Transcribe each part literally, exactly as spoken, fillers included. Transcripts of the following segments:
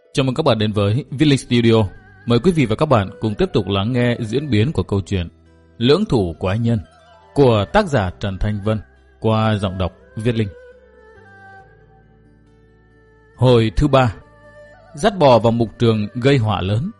Chào mừng các bạn đến với Viết Linh Studio. Mời quý vị và các bạn cùng tiếp tục lắng nghe diễn biến của câu chuyện Lưỡng Thủ Quái Nhân của tác giả Trần Thanh Vân qua giọng đọc Viết Linh. Hồi thứ ba, dắt bò vào mục trường gây họa lớn.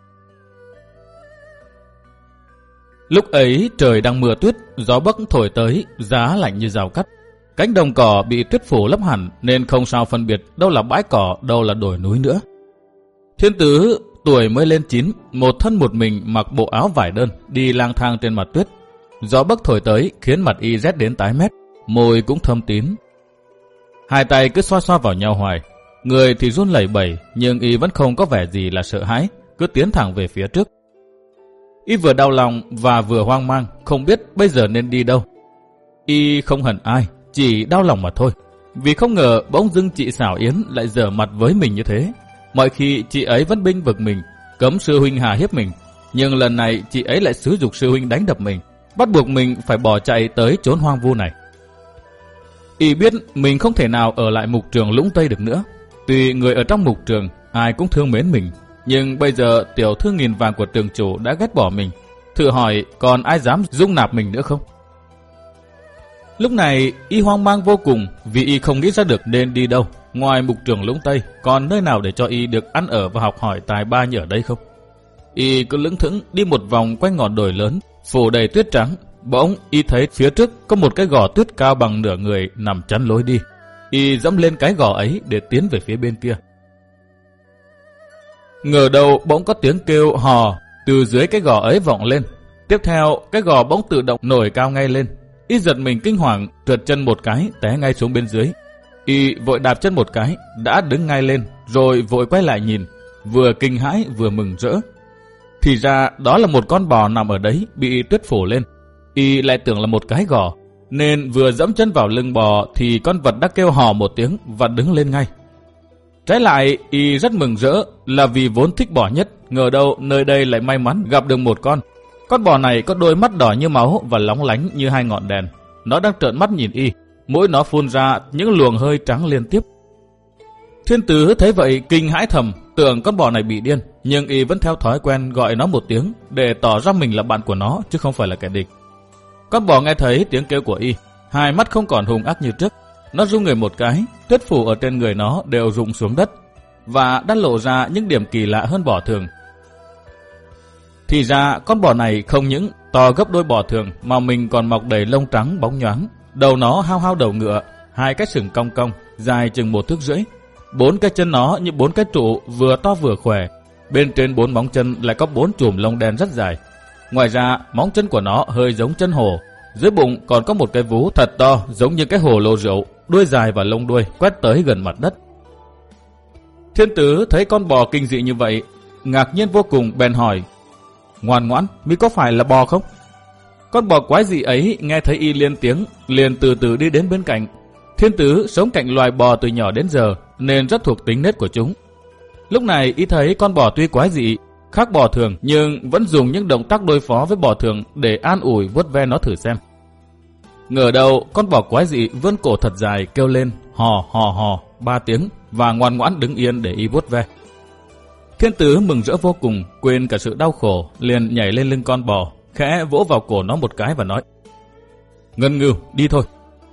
Lúc ấy trời đang mưa tuyết, gió bấc thổi tới, giá lạnh như rào cắt. Cánh đồng cỏ bị tuyết phủ lấp hẳn nên không sao phân biệt đâu là bãi cỏ, đâu là đồi núi nữa. Thiên Tứ tuổi mới lên chín, một thân một mình mặc bộ áo vải đơn, đi lang thang trên mặt tuyết. Gió bấc thổi tới khiến mặt y rét đến tái mét, môi cũng thâm tín. Hai tay cứ xoa xoa vào nhau hoài, người thì run lẩy bẩy, nhưng y vẫn không có vẻ gì là sợ hãi, cứ tiến thẳng về phía trước. Y vừa đau lòng và vừa hoang mang, không biết bây giờ nên đi đâu. Y không hận ai, chỉ đau lòng mà thôi, vì không ngờ bỗng dưng chị Xảo Yến lại giở mặt với mình như thế. Mọi khi chị ấy vẫn bênh vực mình, cấm sư huynh hà hiếp mình, nhưng lần này chị ấy lại xúi giục sư huynh đánh đập mình, bắt buộc mình phải bỏ chạy tới chốn hoang vu này. Y biết mình không thể nào ở lại mục trường Lũng Tây được nữa. Tuy người ở trong mục trường ai cũng thương mến mình, nhưng bây giờ tiểu thư nghìn vàng của trường chủ đã ghét bỏ mình, thử hỏi còn ai dám dung nạp mình nữa không? Lúc này y hoang mang vô cùng, vì y không nghĩ ra được nên đi đâu. Ngoài mục trường Lũng Tây, còn nơi nào để cho y được ăn ở và học hỏi tài ba như ở đây không? Y cứ lững thững đi một vòng quanh ngọn đồi lớn, phủ đầy tuyết trắng. Bỗng y thấy phía trước có một cái gò tuyết cao bằng nửa người nằm chắn lối đi. Y dẫm lên cái gò ấy để tiến về phía bên kia. Ngờ đâu bỗng có tiếng kêu hò từ dưới cái gò ấy vọng lên. Tiếp theo cái gò bỗng tự động nổi cao ngay lên. Y giật mình kinh hoàng, trượt chân một cái, té ngay xuống bên dưới. Y vội đạp chân một cái, đã đứng ngay lên, rồi vội quay lại nhìn, vừa kinh hãi vừa mừng rỡ. Thì ra đó là một con bò nằm ở đấy, bị tuyết phủ lên. Y lại tưởng là một cái gò, nên vừa dẫm chân vào lưng bò thì con vật đã kêu hò một tiếng và đứng lên ngay. Trái lại, Y rất mừng rỡ là vì vốn thích bò nhất, ngờ đâu nơi đây lại may mắn gặp được một con. Con bò này có đôi mắt đỏ như máu và lóng lánh như hai ngọn đèn. Nó đang trợn mắt nhìn Y, mỗi nó phun ra những luồng hơi trắng liên tiếp. Thiên Tứ thấy vậy kinh hãi thầm, tưởng con bò này bị điên, nhưng Y vẫn theo thói quen gọi nó một tiếng để tỏ ra mình là bạn của nó chứ không phải là kẻ địch. Con bò nghe thấy tiếng kêu của Y, hai mắt không còn hung ác như trước. Nó rung người một cái, tuyết phủ ở trên người nó đều rụng xuống đất và đã lộ ra những điểm kỳ lạ hơn bò thường. Thì ra con bò này không những to gấp đôi bò thường mà mình còn mọc đầy lông trắng bóng nhoáng. Đầu nó hao hao đầu ngựa, hai cái sừng cong cong, dài chừng một thước rưỡi. Bốn cái chân nó như bốn cái trụ vừa to vừa khỏe. Bên trên bốn móng chân lại có bốn chùm lông đen rất dài. Ngoài ra móng chân của nó hơi giống chân hổ. Dưới bụng còn có một cái vú thật to giống như cái hồ lô rượu, đuôi dài và lông đuôi quét tới gần mặt đất. Thiên Tứ thấy con bò kinh dị như vậy, ngạc nhiên vô cùng, bèn hỏi: Ngoan ngoãn, mi có phải là bò không? Con bò quái dị ấy nghe thấy Y liên tiếng, liền từ từ đi đến bên cạnh. Thiên Tứ sống cạnh loài bò từ nhỏ đến giờ nên rất thuộc tính nết của chúng. Lúc này Y thấy con bò tuy quái dị, khác bò thường, nhưng vẫn dùng những động tác đối phó với bò thường để an ủi vuốt ve nó thử xem. Ngờ đâu con bò quái dị vươn cổ thật dài kêu lên hò hò hò ba tiếng và ngoan ngoãn đứng yên để Y vuốt ve. Thiên Tứ mừng rỡ vô cùng, quên cả sự đau khổ, liền nhảy lên lưng con bò, khẽ vỗ vào cổ nó một cái và nói: Ngân Ngưu, đi thôi.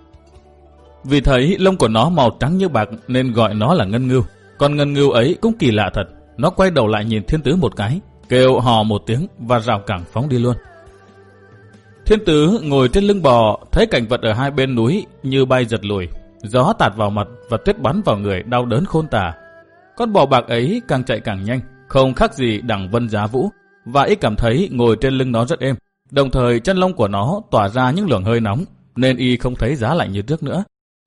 Vì thấy lông của nó màu trắng như bạc nên gọi nó là Ngân Ngưu. Con Ngân Ngưu ấy cũng kỳ lạ thật, nó quay đầu lại nhìn Thiên Tứ một cái, kêu hò một tiếng và rào cẳng phóng đi luôn. Thiên Tứ ngồi trên lưng bò, thấy cảnh vật ở hai bên núi như bay giật lùi, gió tạt vào mặt và tuyết bắn vào người đau đớn khôn tả. Con bò bạc ấy càng chạy càng nhanh, không khác gì đằng Vân Giá Vũ, và Y cảm thấy ngồi trên lưng nó rất êm. Đồng thời chân lông của nó tỏa ra những luồng hơi nóng, nên Y không thấy giá lạnh như trước nữa.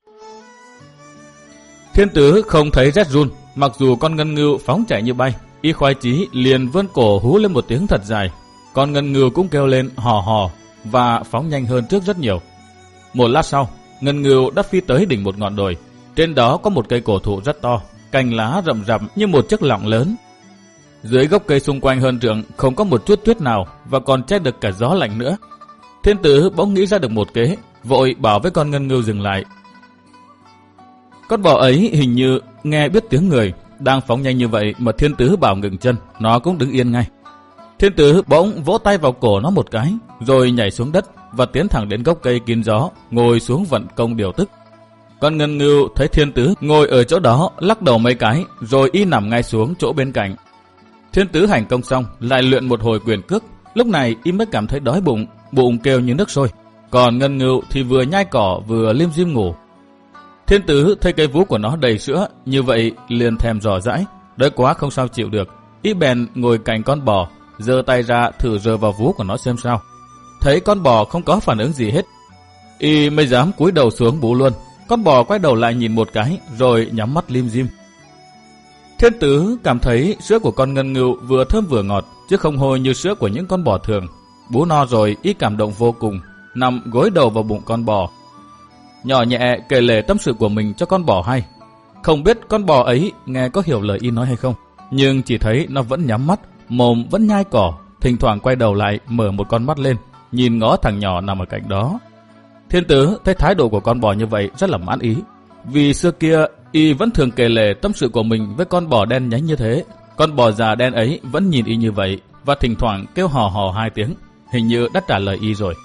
Thiên Tứ không thấy rét run, mặc dù con Ngân Ngưu phóng chạy như bay. Y khoái chí liền vươn cổ hú lên một tiếng thật dài. Con Ngân Ngưu cũng kêu lên hò hò và phóng nhanh hơn trước rất nhiều. Một lát sau, Ngân Ngưu đã phi tới đỉnh một ngọn đồi. Trên đó có một cây cổ thụ rất to, cành lá rậm rạp như một chiếc lọng lớn. Dưới gốc cây xung quanh hơn trượng không có một chút tuyết nào và còn che được cả gió lạnh nữa. Thiên Tứ bỗng nghĩ ra được một kế, vội bảo với con Ngân Ngưu dừng lại. Con bò ấy hình như nghe biết tiếng người, Đang phóng nhanh như vậy mà thiên tứ bảo ngừng chân, nó cũng đứng yên ngay. Thiên tứ bỗng vỗ tay vào cổ nó một cái, rồi nhảy xuống đất và tiến thẳng đến gốc cây kín gió, ngồi xuống vận công điều tức. Con ngân ngưu thấy thiên tứ ngồi ở chỗ đó, lắc đầu mấy cái, rồi y nằm ngay xuống chỗ bên cạnh. Thiên tứ hành công xong, lại luyện một hồi quyền cước. Lúc này y mới cảm thấy đói bụng, bụng kêu như nước sôi. Còn ngân ngưu thì vừa nhai cỏ vừa lim dim ngủ. Thiên tứ thấy cái vú của nó đầy sữa, như vậy liền thèm dò dãi, đói quá không sao chịu được. Y bèn ngồi cạnh con bò, giơ tay ra thử rờ vào vú của nó xem sao. Thấy con bò không có phản ứng gì hết, y mới dám cúi đầu xuống bú luôn. Con bò quay đầu lại nhìn một cái, rồi nhắm mắt lim dim. Thiên tứ cảm thấy sữa của con ngân ngưu vừa thơm vừa ngọt, chứ không hôi như sữa của những con bò thường. Bú no rồi, y cảm động vô cùng, nằm gối đầu vào bụng con bò, nhỏ nhẹ kể lể tâm sự của mình cho con bò hay. Không biết con bò ấy nghe có hiểu lời y nói hay không, nhưng chỉ thấy nó vẫn nhắm mắt, mồm vẫn nhai cỏ, thỉnh thoảng quay đầu lại mở một con mắt lên, nhìn ngó thằng nhỏ nằm ở cạnh đó. Thiên tứ thấy thái độ của con bò như vậy rất là mãn ý, vì xưa kia y vẫn thường kể lể tâm sự của mình với con bò đen nhánh như thế. Con bò già đen ấy vẫn nhìn y như vậy và thỉnh thoảng kêu hò hò hai tiếng, hình như đã trả lời y rồi.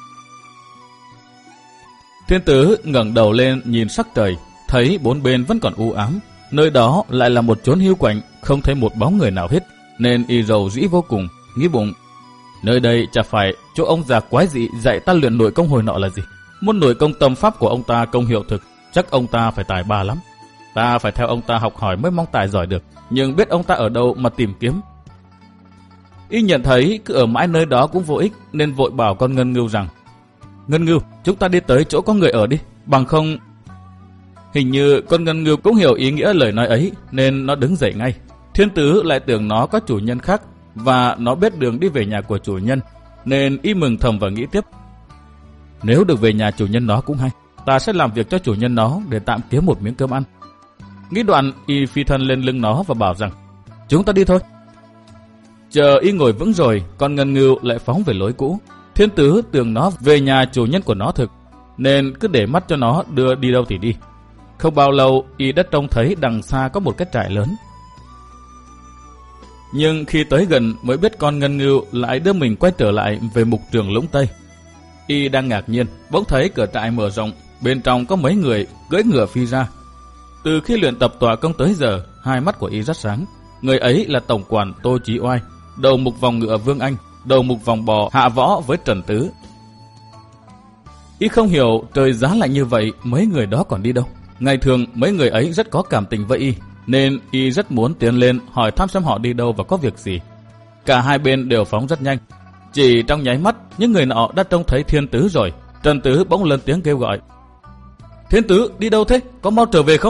Thiên tứ ngẩng đầu lên nhìn sắc trời, thấy bốn bên vẫn còn u ám, nơi đó lại là một chốn hiu quạnh, không thấy một bóng người nào hết, nên y rầu rĩ vô cùng, nghĩ bụng: nơi đây chả phải chỗ ông già quái dị dạy ta luyện nội công hồi nọ là gì? Muốn nội công tâm pháp của ông ta công hiệu thực, chắc ông ta phải tài ba lắm. Ta phải theo ông ta học hỏi mới mong tài giỏi được, nhưng biết ông ta ở đâu mà tìm kiếm. Y nhận thấy cứ ở mãi nơi đó cũng vô ích, nên vội bảo con ngân ngưu rằng: Ngân ngưu, chúng ta đi tới chỗ có người ở đi, bằng không... Hình như con ngân ngưu cũng hiểu ý nghĩa lời nói ấy, nên nó đứng dậy ngay. Thiên tứ lại tưởng nó có chủ nhân khác, và nó biết đường đi về nhà của chủ nhân, nên y mừng thầm và nghĩ tiếp: nếu được về nhà chủ nhân nó cũng hay, ta sẽ làm việc cho chủ nhân nó để tạm kiếm một miếng cơm ăn. Nghĩ đoạn, y phi thân lên lưng nó và bảo rằng: chúng ta đi thôi. Chờ y ngồi vững rồi, con ngân ngưu lại phóng về lối cũ. Thiên tứ tưởng nó về nhà chủ nhân của nó thực, nên cứ để mắt cho nó đưa đi đâu thì đi. Không bao lâu, y đã trông thấy đằng xa có một cái trại lớn. Nhưng khi tới gần mới biết con ngân ngưu lại đưa mình quay trở lại về mục trường Lũng Tây. Y đang ngạc nhiên, bỗng thấy cửa trại mở rộng, bên trong có mấy người cưỡi ngựa phi ra. Từ khi luyện tập tọa công tới giờ, hai mắt của y rất sáng. Người ấy là tổng quản Tô Chí Oai, đầu mục vòng ngựa Vương Anh, đầu mục vòng bò Hạ Võ với Trần Tứ. Y không hiểu trời giá lạnh như vậy, mấy người đó còn đi đâu. Ngày thường mấy người ấy rất có cảm tình với y, nên y rất muốn tiến lên hỏi thăm xem họ đi đâu và có việc gì. Cả hai bên đều phóng rất nhanh. Chỉ trong nháy mắt, những người nọ đã trông thấy Thiên Tứ rồi. Trần Tứ bỗng lên tiếng kêu gọi: Thiên Tứ, đi đâu thế? Có mau trở về không?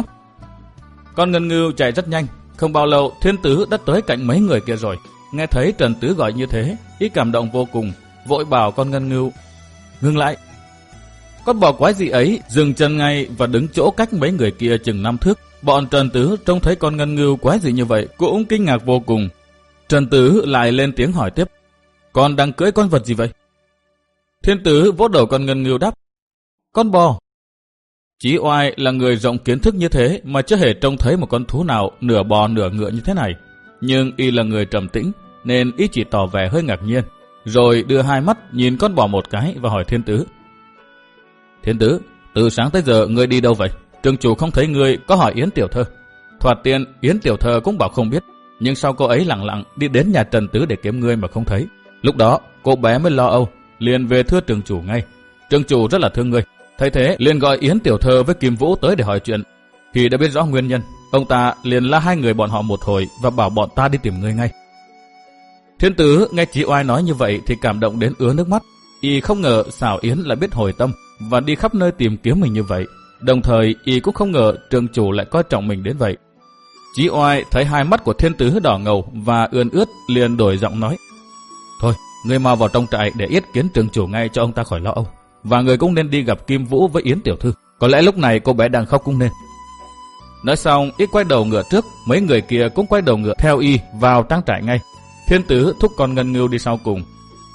Con ngân ngưu chạy rất nhanh. Không bao lâu, Thiên Tứ đã tới cạnh mấy người kia rồi. Nghe thấy Trần Tứ gọi như thế, y cảm động vô cùng, vội bảo con ngân ngưu: ngừng lại. Con bò quái dị ấy dừng chân ngay và đứng chỗ cách mấy người kia chừng năm thước. Bọn Trần Tứ trông thấy con ngân ngưu quái dị như vậy cũng kinh ngạc vô cùng. Trần Tứ lại lên tiếng hỏi tiếp: con đang cưỡi con vật gì vậy? Thiên Tứ vỗ đầu con ngân ngưu đáp: con bò. Chí Oai là người rộng kiến thức như thế mà chưa hề trông thấy một con thú nào nửa bò nửa ngựa như thế này. Nhưng y là người trầm tĩnh nên y chỉ tỏ vẻ hơi ngạc nhiên, rồi đưa hai mắt nhìn con bò một cái và hỏi Thiên Tứ: Thiên Tứ, từ sáng tới giờ ngươi đi đâu vậy? Trường chủ không thấy ngươi có hỏi Yến Tiểu Thơ. Thoạt tiên Yến Tiểu Thơ cũng bảo không biết, nhưng sau cô ấy lặng lặng đi đến nhà Trần Tứ để kiếm ngươi mà không thấy. Lúc đó cô bé mới lo âu, liền về thưa trường chủ ngay. Trường chủ rất là thương ngươi, thấy thế liền gọi Yến Tiểu Thơ với Kim Vũ tới để hỏi chuyện. Khi đã biết rõ nguyên nhân, ông ta liền la hai người bọn họ một hồi và bảo bọn ta đi tìm ngươi ngay. Thiên Tứ nghe Chí Oai nói như vậy thì cảm động đến ứa nước mắt. Y không ngờ xảo Yến lại biết hồi tâm và đi khắp nơi tìm kiếm mình như vậy. Đồng thời y cũng không ngờ trường chủ lại coi trọng mình đến vậy. Chí Oai thấy hai mắt của Thiên Tứ đỏ ngầu và ươn ướt, liền đổi giọng nói: thôi, ngươi mau vào trong trại để yết kiến trường chủ ngay cho ông ta khỏi lo âu. Và người cũng nên đi gặp Kim Vũ với Yến Tiểu Thư. Có lẽ lúc này cô bé đang khóc cũng nên. Nói xong, y quay đầu ngựa trước, mấy người kia cũng quay đầu ngựa theo y vào trang trại ngay. Thiên Tứ thúc con ngân ngưu đi sau cùng.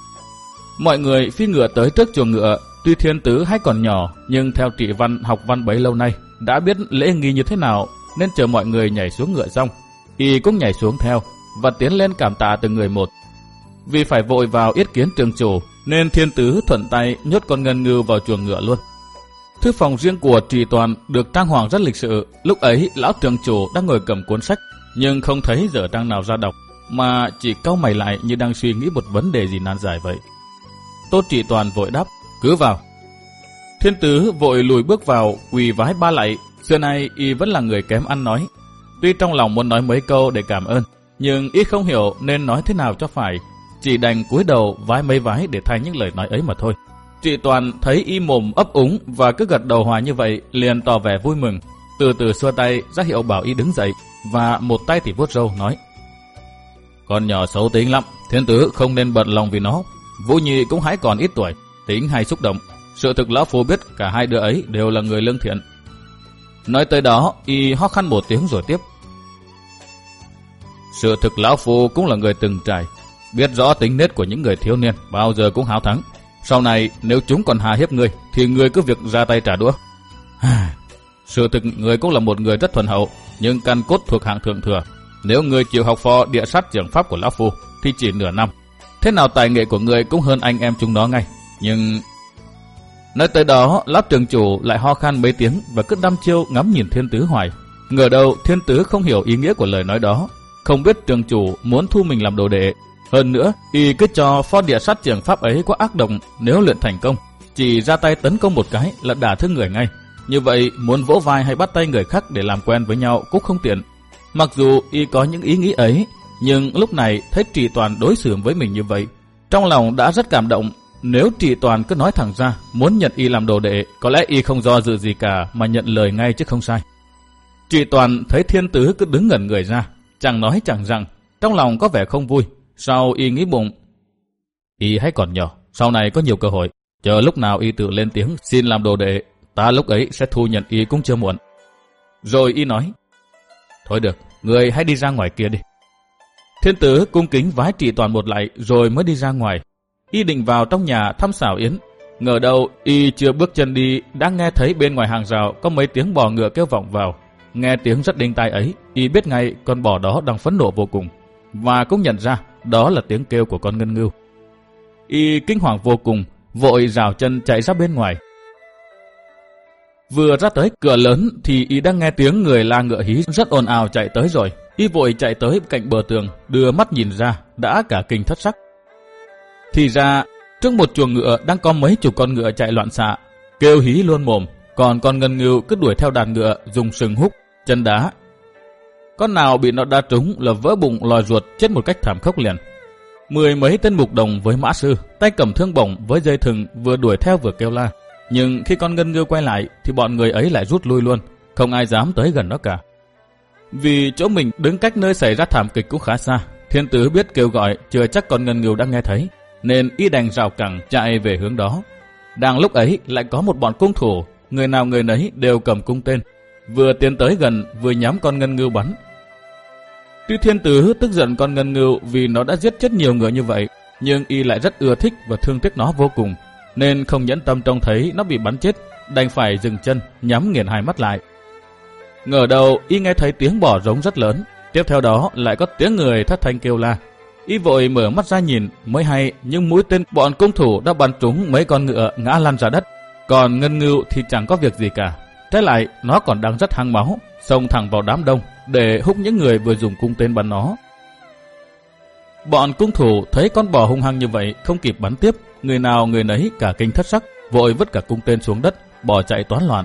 Mọi người phi ngựa tới trước chuồng ngựa. Tuy Thiên Tứ hay còn nhỏ, nhưng theo Trị Văn học văn bấy lâu nay đã biết lễ nghi như thế nào, nên chờ mọi người nhảy xuống ngựa xong, y cũng nhảy xuống theo và tiến lên cảm tạ từng người một. Vì phải vội vào yết kiến trường chủ nên Thiên Tứ thuận tay nhốt con ngân ngưu vào chuồng ngựa luôn. Thư phòng riêng của Trì Toàn được trang hoàng rất lịch sự. Lúc ấy lão trường chủ đang ngồi cầm cuốn sách nhưng không thấy dở trang nào ra đọc, mà chỉ cau mày lại như đang suy nghĩ một vấn đề gì nan giải vậy. Tô Trì Toàn vội đáp: cứ vào. Thiên Tứ vội lùi bước vào, quỳ vái ba lạy. Xưa nay y vẫn là người kém ăn nói. Tuy trong lòng muốn nói mấy câu để cảm ơn, nhưng y không hiểu nên nói thế nào cho phải, chỉ đành cúi đầu vái mấy vái để thay những lời nói ấy mà thôi. Trì Toàn thấy y mồm ấp úng và cứ gật đầu hòa như vậy, liền tỏ vẻ vui mừng, từ từ xua tay ra hiệu bảo y đứng dậy, và một tay thì vuốt râu nói: con nhỏ xấu tính lắm, Thiên Tứ không nên bận lòng vì nó. Vũ Nhi cũng hãy còn ít tuổi, tính hay xúc động. Sự thực lão phu biết cả hai đứa ấy đều là người lương thiện. Nói tới đó, y ho khan một tiếng rồi tiếp: sự thực lão phu cũng là người từng trải, biết rõ tính nết của những người thiếu niên bao giờ cũng háo thắng. Sau này nếu chúng còn hà hiếp người thì người cứ việc ra tay trả đũa. Sự thực người cũng là một người rất thuần hậu, nhưng căn cốt thuộc hạng thượng thừa. Nếu người chịu học phò địa sát trưởng pháp của lão phu thì chỉ nửa năm, thế nào tài nghệ của người cũng hơn anh em chúng nó ngay. Nhưng nói tới đó, lão trường chủ lại ho khan mấy tiếng và cứ đăm chiêu ngắm nhìn Thiên Tứ hoài. Ngờ đâu Thiên Tứ không hiểu ý nghĩa của lời nói đó, không biết trường chủ muốn thu mình làm đồ đệ. Hơn nữa, y cứ cho phó địa sát trưởng pháp ấy quá ác độc, nếu luyện thành công, chỉ ra tay tấn công một cái là đả thương người ngay. Như vậy, muốn vỗ vai hay bắt tay người khác để làm quen với nhau cũng không tiện. Mặc dù y có những ý nghĩ ấy, nhưng lúc này thấy Trì Toàn đối xử với mình như vậy, trong lòng đã rất cảm động. Nếu Trì Toàn cứ nói thẳng ra muốn nhận y làm đồ đệ, có lẽ y không do dự gì cả mà nhận lời ngay chứ không sai. Trì Toàn thấy Thiên Tứ cứ đứng ngẩn người ra, chẳng nói chẳng rằng, trong lòng có vẻ không vui. Sau y nghĩ bụng: y hãy còn nhỏ, sau này có nhiều cơ hội, chờ lúc nào y tự lên tiếng xin làm đồ đệ, ta lúc ấy sẽ thu nhận y cũng chưa muộn. Rồi y nói: thôi được, người hãy đi ra ngoài kia đi. Thiên Tứ cung kính vái Trì Toàn một lạy rồi mới đi ra ngoài. Y định vào trong nhà thăm xảo yến, ngờ đâu y chưa bước chân đi đã nghe thấy bên ngoài hàng rào có mấy tiếng bò ngựa kêu vọng vào. Nghe tiếng rất đinh tai ấy, y biết ngay con bò đó đang phẫn nộ vô cùng, và cũng nhận ra đó là tiếng kêu của con ngân ngưu. Y kinh hoàng vô cùng, vội rào chân chạy ra bên ngoài. Vừa ra tới cửa lớn thì y đang nghe tiếng người la ngựa hí rất ồn ào chạy tới rồi. Y vội chạy tới cạnh bờ tường, đưa mắt nhìn ra, đã cả kinh thất sắc. Thì ra trước một chuồng ngựa đang có mấy chục con ngựa chạy loạn xạ, kêu hí luôn mồm, còn con ngân ngưu cứ đuổi theo đàn ngựa, dùng sừng húc, chân đá. Con nào bị nó đá trúng là vỡ bụng lòi ruột chết một cách thảm khốc liền. Mười mấy tên mục đồng với mã sư, tay cầm thương bổng với dây thừng vừa đuổi theo vừa kêu la. Nhưng khi con ngân ngưu quay lại thì bọn người ấy lại rút lui luôn, không ai dám tới gần nó cả. Vì chỗ mình đứng cách nơi xảy ra thảm kịch cũng khá xa, Thiên Tứ biết kêu gọi chưa chắc con ngân ngưu đã nghe thấy, nên y đành rào cẳng chạy về hướng đó. Đang lúc ấy lại có một bọn cung thủ, người nào người nấy đều cầm cung tên, vừa tiến tới gần vừa nhắm con ngân ngưu bắn. Tuy Thiên Tứ tức giận con ngân ngưu vì nó đã giết chết nhiều người như vậy, nhưng y lại rất ưa thích và thương tiếc nó vô cùng, nên không nhẫn tâm trông thấy nó bị bắn chết, đành phải dừng chân nhắm nghiền hai mắt lại. Ngờ đầu y nghe thấy tiếng bò rống rất lớn, tiếp theo đó lại có tiếng người thất thanh kêu la. Y vội mở mắt ra nhìn mới hay, nhưng mũi tên bọn cung thủ đã bắn trúng mấy con ngựa ngã lăn ra đất, còn ngân ngưu thì chẳng có việc gì cả. Trái lại nó còn đang rất hăng máu, xông thẳng vào đám đông để húc những người vừa dùng cung tên bắn nó. Bọn cung thủ thấy con bò hung hăng như vậy không kịp bắn tiếp, người nào người nấy cả kinh thất sắc, vội vứt cả cung tên xuống đất, bỏ chạy toán loạn.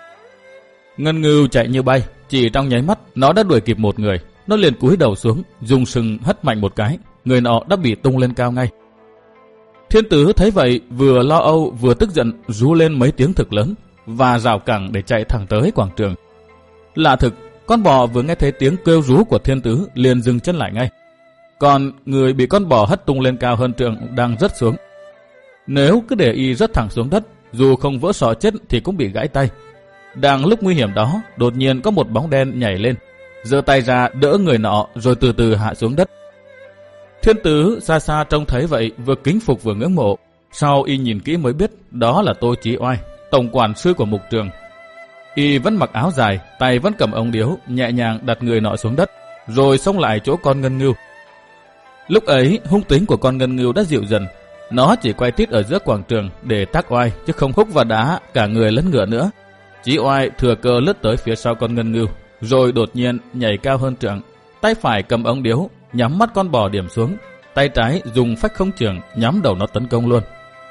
Ngân ngưu chạy như bay, chỉ trong nháy mắt nó đã đuổi kịp một người. Nó liền cúi đầu xuống, dùng sừng hất mạnh một cái, người nọ đã bị tung lên cao ngay. Thiên Tứ thấy vậy vừa lo âu vừa tức giận, rú lên mấy tiếng thực lớn và rào cẳng để chạy thẳng tới quảng trường. Lạ thực, con bò vừa nghe thấy tiếng kêu rú của Thiên Tứ liền dừng chân lại ngay, còn người bị con bò hất tung lên cao hơn trượng đang rớt xuống. Nếu cứ để y rớt thẳng xuống đất, dù không vỡ sọ chết thì cũng bị gãy tay. Đang lúc nguy hiểm đó, đột nhiên có một bóng đen nhảy lên, giơ tay ra đỡ người nọ rồi từ từ hạ xuống đất. Thiên Tứ xa xa trông thấy vậy vừa kính phục vừa ngưỡng mộ. Sau y nhìn kỹ mới biết đó là Tô Chí Oai, tổng quản sư của mục trường. Y vẫn mặc áo dài, tay vẫn cầm ống điếu, nhẹ nhàng đặt người nọ xuống đất, rồi xông lại chỗ con ngân ngưu. Lúc ấy hung tính của con ngân ngưu đã dịu dần, nó chỉ quay tít ở giữa quảng trường để tác oai chứ không húc và đá cả người lẫn ngựa nữa. Chí oai thừa cơ lướt tới phía sau con ngân ngưu, rồi đột nhiên nhảy cao hơn trượng, tay phải cầm ống điếu nhắm mắt con bò điểm xuống, tay trái dùng phách không trường nhắm đầu nó tấn công luôn.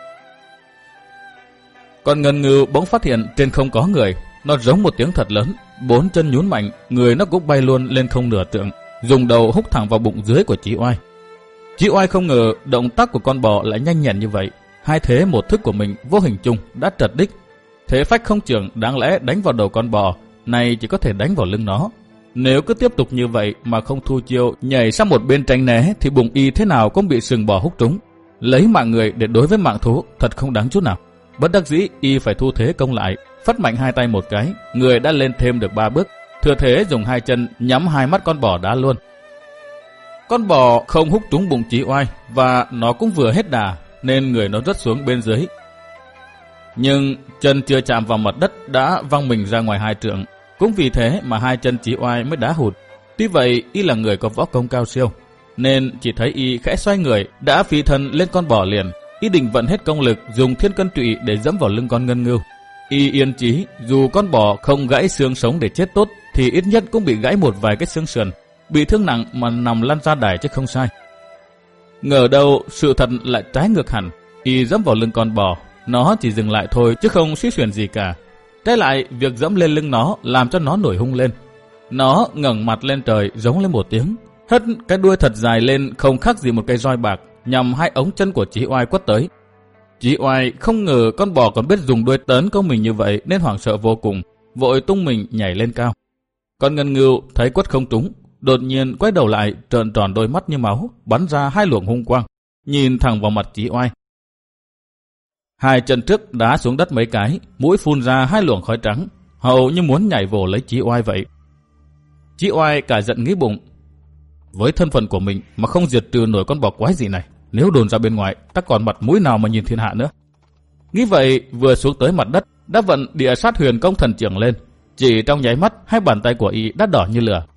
Con ngân ngưu bỗng phát hiện trên không có người, nó rống một tiếng thật lớn, bốn chân nhún mạnh, người nó cũng bay luôn lên không nửa trượng, dùng đầu húc thẳng vào bụng dưới của Chí oai. Chí oai không ngờ động tác của con bò lại nhanh nhẹn như vậy, hai thế một thức của mình vô hình chung đã trật đích. Thế phách không trường đáng lẽ đánh vào đầu con bò, này chỉ có thể đánh vào lưng nó. Nếu cứ tiếp tục như vậy mà không thu chiêu nhảy sang một bên tránh né thì bụng y thế nào cũng bị sừng bò húc trúng. Lấy mạng người để đối với mạng thú thật không đáng chút nào. Bất đắc dĩ y phải thu thế công lại, phất mạnh hai tay một cái, người đã lên thêm được ba bước, thừa thế dùng hai chân nhắm hai mắt con bò đá luôn. Con bò không húc trúng bụng Chí oai và nó cũng vừa hết đà nên người nó rớt xuống bên dưới. Nhưng chân chưa chạm vào mặt đất đã văng mình ra ngoài hai trượng, cũng vì thế mà hai chân Chí oai mới đá hụt. Tuy vậy y là người có võ công cao siêu, nên chỉ thấy y khẽ xoay người đã phi thân lên con bò liền. Y định vận hết công lực dùng thiên cân trụy để dẫm vào lưng con ngân ngưu. Y yên chí dù con bò không gãy xương sống để chết tốt thì ít nhất cũng bị gãy một vài cái xương sườn, bị thương nặng mà nằm lăn ra đài chứ không sai. Ngờ đâu sự thật lại trái ngược hẳn, y dẫm vào lưng con bò, nó chỉ dừng lại thôi chứ không suy xuyển gì cả. Trái lại việc dẫm lên lưng nó làm cho nó nổi hung lên. Nó ngẩng mặt lên trời rống lên một tiếng, hất cái đuôi thật dài lên không khác gì một cây roi bạc nhằm hai ống chân của Chí oai quất tới. Chí oai không ngờ con bò còn biết dùng đuôi tấn công mình như vậy nên hoảng sợ vô cùng, vội tung mình nhảy lên cao. Con ngân ngưu thấy quất không trúng, đột nhiên quay đầu lại trợn tròn đôi mắt như máu, bắn ra hai luồng hung quang, nhìn thẳng vào mặt Chí oai. Hai chân trước đá xuống đất mấy cái, mũi phun ra hai luồng khói trắng, hầu như muốn nhảy vồ lấy Chí oai vậy. Chí oai cả giận nghĩ bụng, với thân phận của mình mà không diệt trừ nổi con bò quái gì này, nếu đồn ra bên ngoài ta còn mặt mũi nào mà nhìn thiên hạ nữa. Nghĩ vậy vừa xuống tới mặt đất đã vận địa sát huyền công thần trưởng lên, chỉ trong nháy mắt hai bàn tay của y đã đỏ như lửa.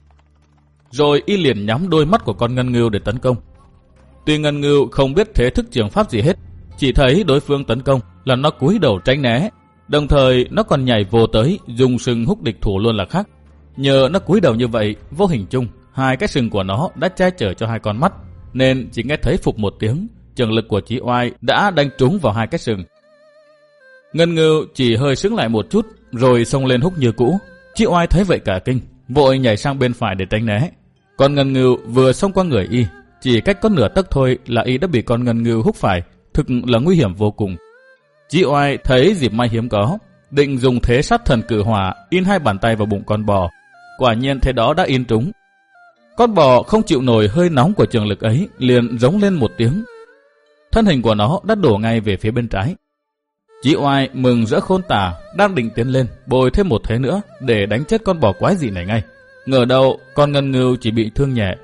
Rồi y liền nhắm đôi mắt của con ngân ngưu để tấn công. Tuy ngân ngưu không biết thế thức trường pháp gì hết, chỉ thấy đối phương tấn công là nó cúi đầu tránh né, đồng thời nó còn nhảy vô tới dùng sừng húc địch thủ luôn là khác. Nhờ nó cúi đầu như vậy, vô hình chung hai cái sừng của nó đã che chở cho hai con mắt, nên chỉ nghe thấy phục một tiếng, trường lực của Chí oai đã đánh trúng vào hai cái sừng. Ngân ngưu chỉ hơi sững lại một chút rồi xông lên húc như cũ. Chí oai thấy vậy cả kinh, vội nhảy sang bên phải để tránh né. Con ngân ngưu vừa xông qua người y, chỉ cách có nửa tấc thôi là y đã bị con ngân ngưu húc phải, thực là nguy hiểm vô cùng. Chí oai thấy dịp may hiếm có, định dùng thế sát thần cử hỏa in hai bàn tay vào bụng con bò. Quả nhiên thế đó đã in trúng. Con bò không chịu nổi hơi nóng của trường lực ấy, liền rống lên một tiếng. Thân hình của nó đã đổ ngay về phía bên trái. Chí oai mừng rỡ khôn tả, đang định tiến lên bồi thêm một thế nữa để đánh chết con bò quái dị này ngay. Ngờ đâu con ngân ngưu chỉ bị thương nhẹ.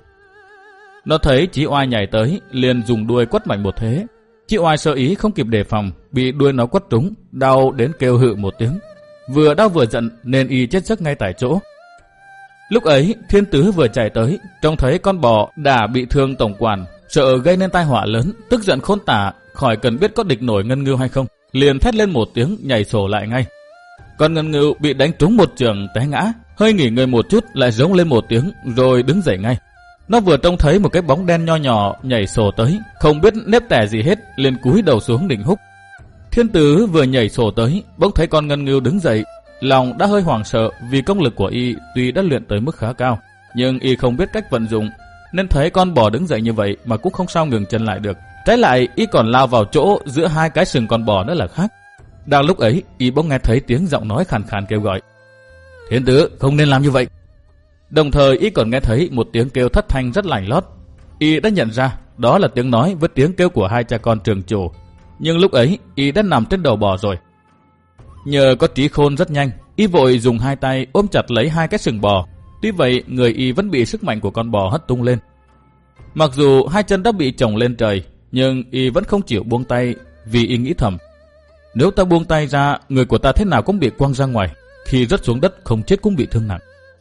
Nó thấy Chí oai nhảy tới, liền dùng đuôi quất mạnh một thế. Chí oai sơ ý không kịp đề phòng, bị đuôi nó quất trúng, đau đến kêu hự một tiếng. Vừa đau vừa giận nên y chết giấc ngay tại chỗ. Lúc ấy Thiên Tứ vừa chạy tới, trông thấy con bò đã bị thương tổng quản, sợ gây nên tai họa lớn, tức giận khôn tả, khỏi cần biết có địch nổi ngân ngưu hay không, liền thét lên một tiếng nhảy sổ lại ngay. Con ngân ngưu bị đánh trúng một chưởng té ngã, hơi nghỉ ngơi một chút lại rống lên một tiếng rồi đứng dậy ngay. Nó vừa trông thấy một cái bóng đen nho nhỏ nhảy sổ tới, không biết nếp tẻ gì hết, liền cúi đầu xuống định húc. Thiên Tứ vừa nhảy sổ tới, bỗng thấy con ngân ngưu đứng dậy, lòng đã hơi hoảng sợ vì công lực của y tuy đã luyện tới mức khá cao, nhưng y không biết cách vận dụng, nên thấy con bò đứng dậy như vậy mà cũng không sao ngừng chân lại được. Trái lại y còn lao vào chỗ giữa hai cái sừng con bò nữa là khác. Đang lúc ấy y bỗng nghe thấy tiếng giọng nói khàn khàn kêu gọi: Thiên Tứ, không nên làm như vậy. Đồng thời y còn nghe thấy một tiếng kêu thất thanh rất lành lót. Y đã nhận ra đó là tiếng nói với tiếng kêu của hai cha con trường chủ, nhưng lúc ấy y đã nằm trên đầu bò rồi. Nhờ có trí khôn rất nhanh, y vội dùng hai tay ôm chặt lấy hai cái sừng bò. Tuy vậy người y vẫn bị sức mạnh của con bò hất tung lên. Mặc dù hai chân đã bị chồng lên trời, nhưng y vẫn không chịu buông tay, vì y nghĩ thầm: nếu ta buông tay ra, người của ta thế nào cũng bị quăng ra ngoài, khi rớt xuống đất không chết cũng bị thương nặng.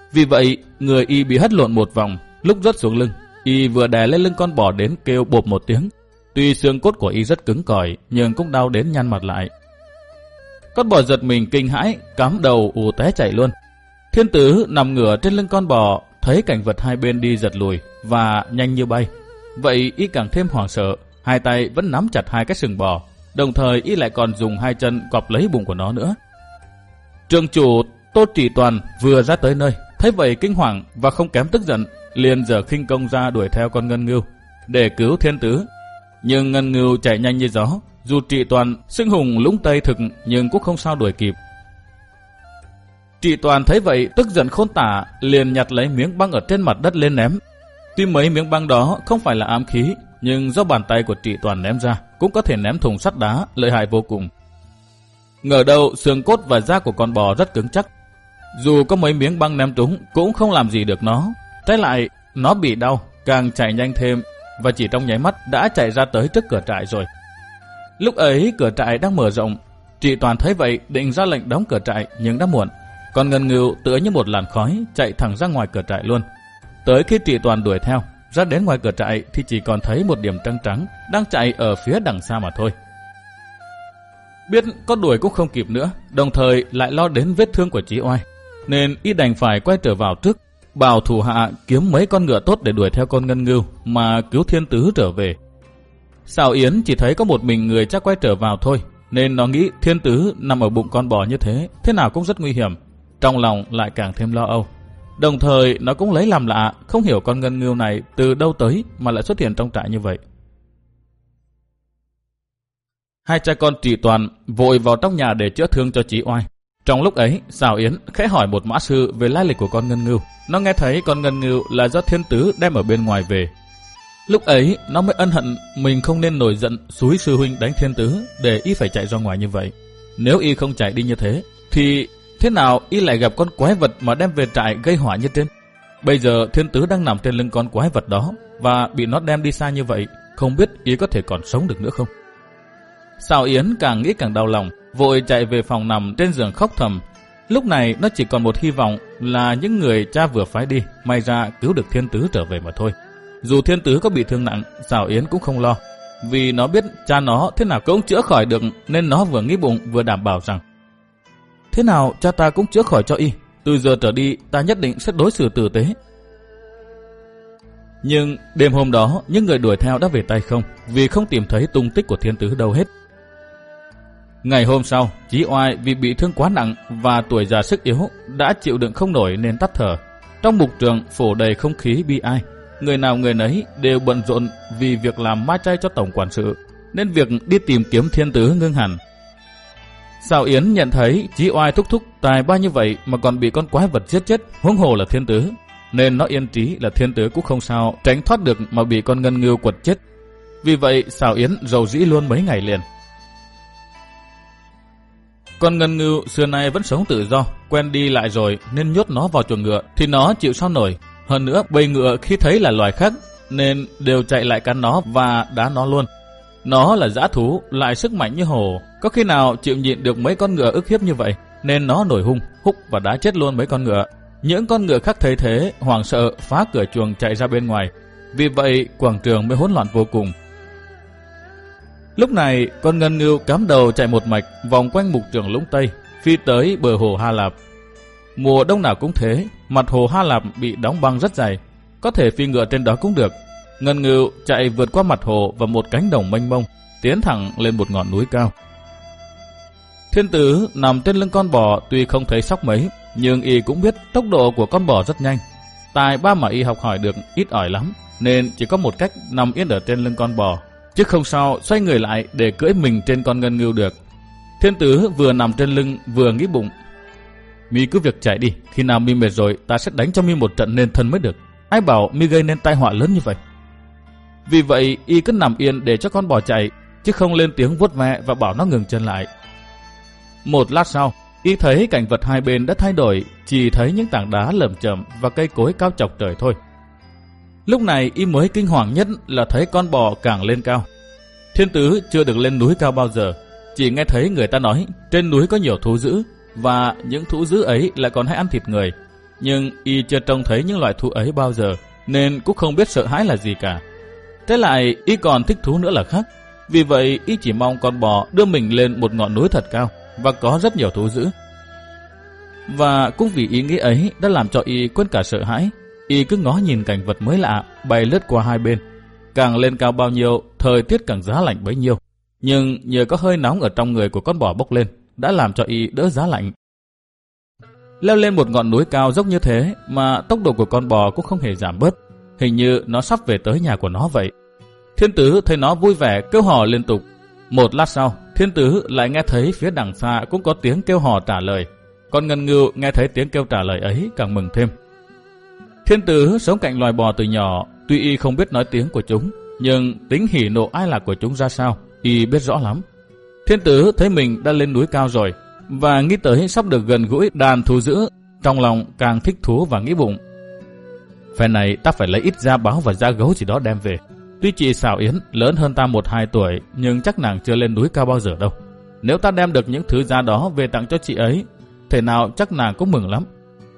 Vì vậy, người y bị hất lộn một vòng, lúc rớt xuống lưng, y vừa đè lên lưng con bò đến kêu bộp một tiếng. Tuy xương cốt của y rất cứng cỏi, nhưng cũng đau đến nhăn mặt lại. Con bò giật mình kinh hãi, cắm đầu ù té chạy luôn. Thiên Tứ nằm ngửa trên lưng con bò, thấy cảnh vật hai bên đi giật lùi và nhanh như bay. Vậy y càng thêm hoảng sợ, hai tay vẫn nắm chặt hai cái sừng bò, đồng thời y lại còn dùng hai chân cọp lấy bụng của nó nữa. Trường chủ Tô Trị Toàn vừa ra tới nơi, thấy vậy kinh hoàng và không kém tức giận, liền giở khinh công ra đuổi theo con ngân ngưu để cứu Thiên Tứ. Nhưng ngân ngưu chạy nhanh như gió, dù Trị Toàn xưng hùng lũng tây thực nhưng cũng không sao đuổi kịp. Trị Toàn thấy vậy tức giận khôn tả, liền nhặt lấy miếng băng ở trên mặt đất lên ném. Tuy mấy miếng băng đó không phải là ám khí, nhưng do bàn tay của Trị Toàn ném ra cũng có thể ném thùng sắt đá, lợi hại vô cùng. Ngờ đâu xương cốt và da của con bò rất cứng chắc, dù có mấy miếng băng ném trúng cũng không làm gì được nó. Trái lại nó bị đau, càng chạy nhanh thêm và chỉ trong nháy mắt đã chạy ra tới trước cửa trại rồi. Lúc ấy cửa trại đang mở rộng, Trị Toàn thấy vậy định ra lệnh đóng cửa trại nhưng đã muộn. Con ngân ngưu tựa như một làn khói chạy thẳng ra ngoài cửa trại luôn. Tới khi Trị Toàn đuổi theo, ra đến ngoài cửa trại thì chỉ còn thấy một điểm trăng trắng đang chạy ở phía đằng xa mà thôi. Biết có đuổi cũng không kịp nữa, đồng thời lại lo đến vết thương của Chí Oai, nên y đành phải quay trở vào trước, bảo thủ hạ kiếm mấy con ngựa tốt để đuổi theo con ngân ngưu mà cứu Thiên Tứ trở về. Sào Yến chỉ thấy có một mình người chắc quay trở vào thôi, nên nó nghĩ Thiên Tứ nằm ở bụng con bò như thế, thế nào cũng rất nguy hiểm. Trong lòng lại càng thêm lo âu. Đồng thời nó cũng lấy làm lạ, không hiểu con ngân ngưu này từ đâu tới mà lại xuất hiện trong trại như vậy. Hai cha con Trị Toàn vội vào trong nhà để chữa thương cho Chí Oai. Trong lúc ấy, Sào Yến khẽ hỏi một mã sư về lai lịch của con ngân ngưu. Nó nghe thấy con ngân ngưu là do Thiên Tứ đem ở bên ngoài về. Lúc ấy, nó mới ân hận mình không nên nổi giận xúi sư huynh đánh Thiên Tứ để y phải chạy ra ngoài như vậy. Nếu y không chạy đi như thế, thì thế nào y lại gặp con quái vật mà đem về trại gây họa như trên. Bây giờ Thiên Tứ đang nằm trên lưng con quái vật đó và bị nó đem đi xa như vậy, không biết y có thể còn sống được nữa không. Sào Yến càng nghĩ càng đau lòng, vội chạy về phòng nằm trên giường khóc thầm. Lúc này nó chỉ còn một hy vọng là những người cha vừa phái đi may ra cứu được Thiên Tứ trở về mà thôi. Dù Thiên Tứ có bị thương nặng, Sào Yến cũng không lo, vì nó biết cha nó thế nào cũng chữa khỏi được, nên nó vừa nghĩ bụng vừa đảm bảo rằng thế nào cha ta cũng chữa khỏi cho y, từ giờ trở đi ta nhất định sẽ đối xử tử tế. Nhưng đêm hôm đó những người đuổi theo đã về tay không, vì không tìm thấy tung tích của Thiên Tứ đâu hết. Ngày hôm sau, Chí Oai vì bị thương quá nặng và tuổi già sức yếu đã chịu đựng không nổi nên tắt thở. Trong mục trường phủ đầy không khí bi ai, người nào người nấy đều bận rộn vì việc làm ma chay cho tổng quản sự, nên việc đi tìm kiếm Thiên Tứ ngưng hẳn. Sào Yến nhận thấy Chí Oai thúc thúc tài ba như vậy mà còn bị con quái vật giết chết, huống hồ là Thiên Tứ, nên nó yên trí là Thiên Tứ cũng không sao tránh thoát được mà bị con ngân ngưu quật chết. Vì vậy Sào Yến rầu rĩ luôn mấy ngày liền. Con ngân ngưu xưa nay vẫn sống tự do, quen đi lại rồi nên nhốt nó vào chuồng ngựa thì nó chịu sao nổi. Hơn nữa bầy ngựa khi thấy là loài khác nên đều chạy lại cắn nó và đá nó luôn. Nó là dã thú, lại sức mạnh như hổ, có khi nào chịu nhịn được mấy con ngựa ức hiếp như vậy, nên nó nổi hung, húc và đá chết luôn mấy con ngựa. Những con ngựa khác thấy thế, hoảng sợ phá cửa chuồng chạy ra bên ngoài. Vì vậy quảng trường mới hỗn loạn vô cùng. Lúc này con ngân ngưu cắm đầu chạy một mạch vòng quanh mục trường Lũng Tây, phi tới bờ hồ Ha Lạp. Mùa đông nào cũng thế, mặt hồ Ha Lạp bị đóng băng rất dày, có thể phi ngựa trên đó cũng được. Ngân ngưu chạy vượt qua mặt hồ và một cánh đồng mênh mông, tiến thẳng lên một ngọn núi cao. Thiên Tứ nằm trên lưng con bò tuy không thấy sóc mấy, nhưng y cũng biết tốc độ của con bò rất nhanh. Tài ba mà y học hỏi được ít ỏi lắm, nên chỉ có một cách nằm yên ở trên lưng con bò, chứ không sao xoay người lại để cưỡi mình trên con ngân ngưu được. Thiên Tứ vừa nằm trên lưng vừa nghĩ bụng, mi cứ việc chạy đi, khi nào mi mệt rồi ta sẽ đánh cho mi một trận nên thân mới được. Ai bảo mi gây nên tai họa lớn như vậy. Vì vậy y cứ nằm yên để cho con bò chạy, chứ không lên tiếng vuốt ve và bảo nó ngừng chân lại. Một lát sau, y thấy cảnh vật hai bên đã thay đổi, chỉ thấy những tảng đá lởm chởm và cây cối cao chọc trời thôi. Lúc này y mới kinh hoàng nhất là thấy con bò càng lên cao. Thiên Tứ chưa được lên núi cao bao giờ, chỉ nghe thấy người ta nói trên núi có nhiều thú dữ, và những thú dữ ấy lại còn hay ăn thịt người. nhưng y chưa trông thấy những loài thú ấy bao giờ, nên cũng không biết sợ hãi là gì cả. Thế lại y còn thích thú nữa là khác. Vì vậy y chỉ mong con bò đưa mình lên một ngọn núi thật cao và có rất nhiều thú dữ. Và cũng vì ý nghĩa ấy đã làm cho y quên cả sợ hãi. Y cứ ngó nhìn cảnh vật mới lạ bay lướt qua hai bên. Càng lên cao bao nhiêu, thời tiết càng giá lạnh bấy nhiêu. Nhưng nhờ có hơi nóng ở trong người của con bò bốc lên, đã làm cho y đỡ giá lạnh. Leo lên một ngọn núi cao dốc như thế mà tốc độ của con bò cũng không hề giảm bớt. Hình như nó sắp về tới nhà của nó vậy. Thiên Tứ thấy nó vui vẻ kêu hò liên tục. Một lát sau, Thiên Tứ lại nghe thấy phía đằng xa cũng có tiếng kêu hò trả lời. Con Ngân Ngưu nghe thấy tiếng kêu trả lời ấy càng mừng thêm. Thiên Tứ sống cạnh loài bò từ nhỏ, tuy y không biết nói tiếng của chúng, nhưng tính hỉ nộ ai lạc của chúng ra sao, y biết rõ lắm. Thiên Tứ thấy mình đã lên núi cao rồi, và nghĩ tới sắp được gần gũi đàn thú dữ, trong lòng càng thích thú và nghĩ bụng. Phe này ta phải lấy ít da báo và da gấu gì đó đem về. Tuy chị Sào Yến lớn hơn ta một hai tuổi, nhưng chắc nàng chưa lên núi cao bao giờ đâu. Nếu ta đem được những thứ da đó về tặng cho chị ấy, thể nào chắc nàng cũng mừng lắm.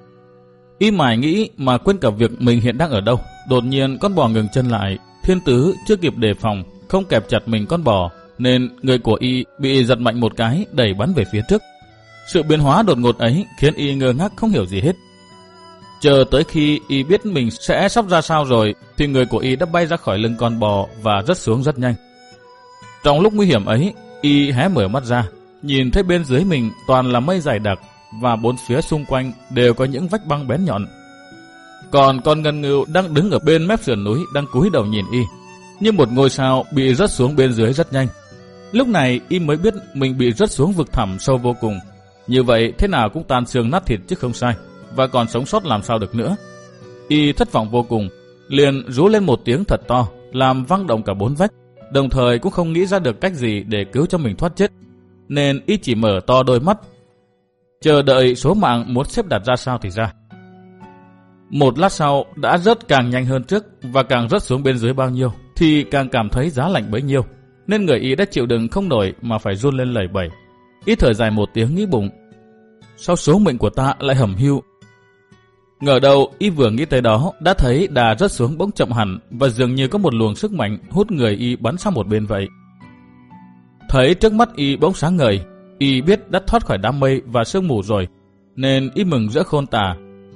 Y mải nghĩ mà quên cả việc mình hiện đang ở đâu. Đột nhiên con bò ngừng chân lại. Thiên Tứ chưa kịp đề phòng, không kẹp chặt mình con bò, nên người của y bị giật mạnh một cái, đẩy bắn về phía trước. Sự biến hóa đột ngột ấy khiến y ngơ ngác không hiểu gì hết. Chờ tới khi y biết mình sẽ sắp ra sao rồi, thì người của y đã bay ra khỏi lưng con bò và rớt xuống rất nhanh. Trong lúc nguy hiểm ấy, y hé mở mắt ra, nhìn thấy bên dưới mình toàn là mây dày đặc, và bốn phía xung quanh đều có những vách băng bén nhọn. Còn con Ngân Ngưu đang đứng ở bên mép sườn núi đang cúi đầu nhìn y, như một ngôi sao bị rớt xuống bên dưới rất nhanh. Lúc này y mới biết mình bị rớt xuống vực thẳm sâu vô cùng. Như vậy thế nào cũng tan xương nát thịt chứ không sai, và còn sống sót làm sao được nữa. Y thất vọng vô cùng, liền rú lên một tiếng thật to, làm vang động cả bốn vách, đồng thời cũng không nghĩ ra được cách gì để cứu cho mình thoát chết, nên y chỉ mở to đôi mắt, chờ đợi số mạng muốn xếp đặt ra sao thì ra. Một lát sau đã rớt càng nhanh hơn trước, và càng rớt xuống bên dưới bao nhiêu thì càng cảm thấy giá lạnh bấy nhiêu, nên người y đã chịu đựng không nổi mà phải run lên lẩy bẩy. Y thở dài một tiếng nghĩ bụng, sao số mệnh của ta lại hẩm hiu. Ngờ đâu y vừa nghĩ tới đó đã thấy đà rớt xuống bỗng chậm hẳn, và dường như có một luồng sức mạnh hút người y bắn sang một bên vậy. Thấy trước mắt y bỗng sáng ngời, y biết đã thoát khỏi đám mây và sương mù rồi, nên y mừng rỡ khôn tả.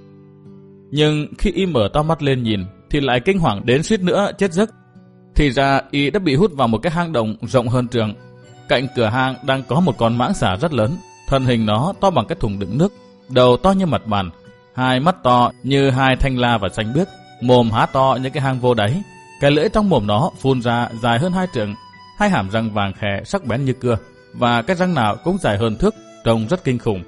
Nhưng khi y mở to mắt lên nhìn thì lại kinh hoàng đến suýt nữa chết giấc. Thì ra y đã bị hút vào một cái hang động rộng hơn trường. Cạnh cửa hang đang có một con mãng xà rất lớn, thân hình nó to bằng cái thùng đựng nước, đầu to như mặt bàn, hai mắt to như hai thanh la và xanh biếc, mồm há to như cái hang vô đáy. Cái lưỡi trong mồm nó phun ra dài hơn hai trượng, hai hàm răng vàng khè sắc bén như cưa, và cái răng nào cũng dài hơn thước, trông rất kinh khủng.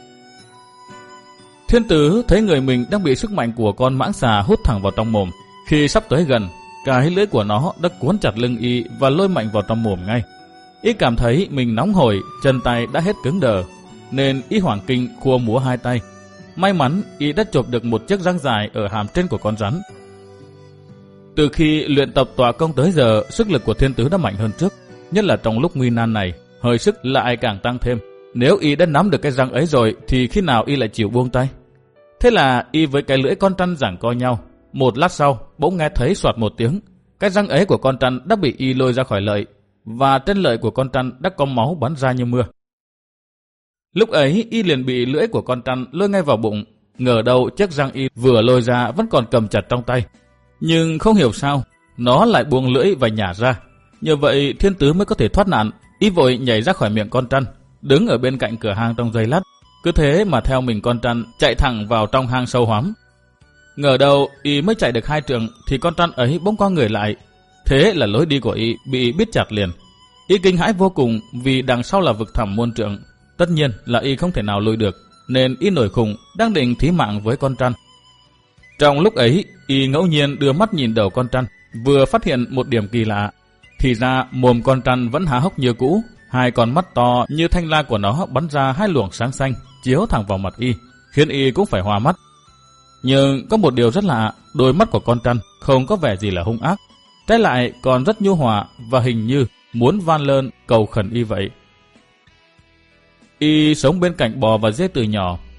Thiên Tứ thấy người mình đang bị sức mạnh của con mãng xà hút thẳng vào trong mồm. Khi sắp tới gần, cái lưỡi của nó đã cuốn chặt lưng y và lôi mạnh vào trong mồm ngay. Y cảm thấy mình nóng hổi, chân tay đã hết cứng đờ, nên y hoảng kinh khua múa hai tay. May mắn y đã chộp được một chiếc răng dài ở hàm trên của con rắn. Từ khi luyện tập tọa công tới giờ, sức lực của Thiên Tứ đã mạnh hơn trước, nhất là trong lúc nguy nan này, hơi sức lại càng tăng thêm. Nếu y đã nắm được cái răng ấy rồi thì khi nào y lại chịu buông tay? Thế là y với cái lưỡi con trăn giằng co nhau. Một lát sau bỗng nghe thấy soạt một tiếng, cái răng ấy của con trăn đã bị y lôi ra khỏi lợi, và trên lợi của con trăn đã có máu bắn ra như mưa. Lúc ấy y liền bị lưỡi của con trăn lôi ngay vào bụng. Ngờ đâu chiếc răng y vừa lôi ra vẫn còn cầm chặt trong tay, nhưng không hiểu sao nó lại buông lưỡi và nhả ra. Như vậy Thiên Tứ mới có thể thoát nạn. Y vội nhảy ra khỏi miệng con trăn, đứng ở bên cạnh cửa hang trong giây lát, cứ thế mà theo mình con trăn chạy thẳng vào trong hang sâu hoắm. Ngờ đâu y mới chạy được hai trượng thì con trăn ấy bỗng co người lại. Thế là lối đi của y bị bít chặt liền. Y kinh hãi vô cùng, vì đằng sau là vực thẳm muôn trượng, tất nhiên là y không thể nào lùi được, nên y nổi khùng đang định thí mạng với con trăn. Trong lúc ấy y ngẫu nhiên đưa mắt nhìn đầu con trăn, vừa phát hiện một điểm kỳ lạ. Thì ra mồm con trăn vẫn há hốc như cũ, hai con mắt to như thanh la của nó bắn ra hai luồng sáng xanh chiếu thẳng vào mặt y, khiến y cũng phải hoa mắt. Nhưng có một điều rất lạ, đôi mắt của con trăn không có vẻ gì là hung ác, trái lại còn rất nhu hòa và hình như muốn van lơn cầu khẩn y vậy. Y sống bên cạnh bò và dê từ nhỏ,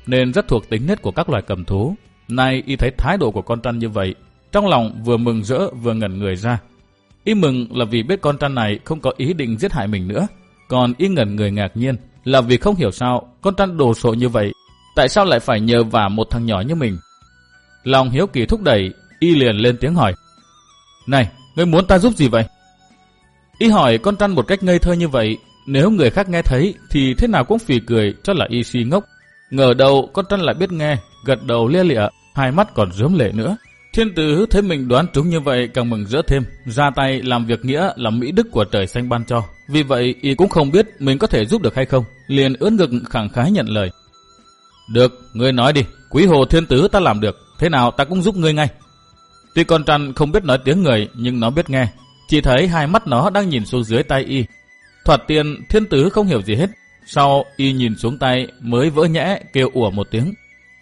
nên rất thuộc tính nết của các loài cầm thú. Nay y thấy thái độ của con trăn như vậy, trong lòng vừa mừng rỡ vừa ngẩn người ra. Y mừng là vì biết con trăn này không có ý định giết hại mình nữa, còn y ngẩn người ngạc nhiên là vì không hiểu sao con trăn đồ sộ như vậy, tại sao lại phải nhờ vả một thằng nhỏ như mình. Lòng hiếu kỳ thúc đẩy, y liền lên tiếng hỏi: "Này, ngươi muốn ta giúp gì vậy?" Y hỏi con trăn một cách ngây thơ như vậy, nếu người khác nghe thấy thì thế nào cũng phì cười cho là y si ngốc. Ngờ đâu con trăn lại biết nghe, gật đầu lia lịa, hai mắt còn rướm lệ nữa. Thiên tử thấy mình đoán trúng như vậy càng mừng rỡ thêm, ra tay làm việc nghĩa là mỹ đức của trời xanh ban cho. Vì vậy y cũng không biết mình có thể giúp được hay không, liền ưỡn ngực khẳng khái nhận lời: "Được, ngươi nói đi, quý hồ thiên tử ta làm được, thế nào ta cũng giúp ngươi ngay." Tuy con trăn không biết nói tiếng người nhưng nó biết nghe, chỉ thấy hai mắt nó đang nhìn xuống dưới tay y. Thoạt tiên thiên tử không hiểu gì hết, sau y nhìn xuống tay mới vỡ nhẽ kêu ủa một tiếng.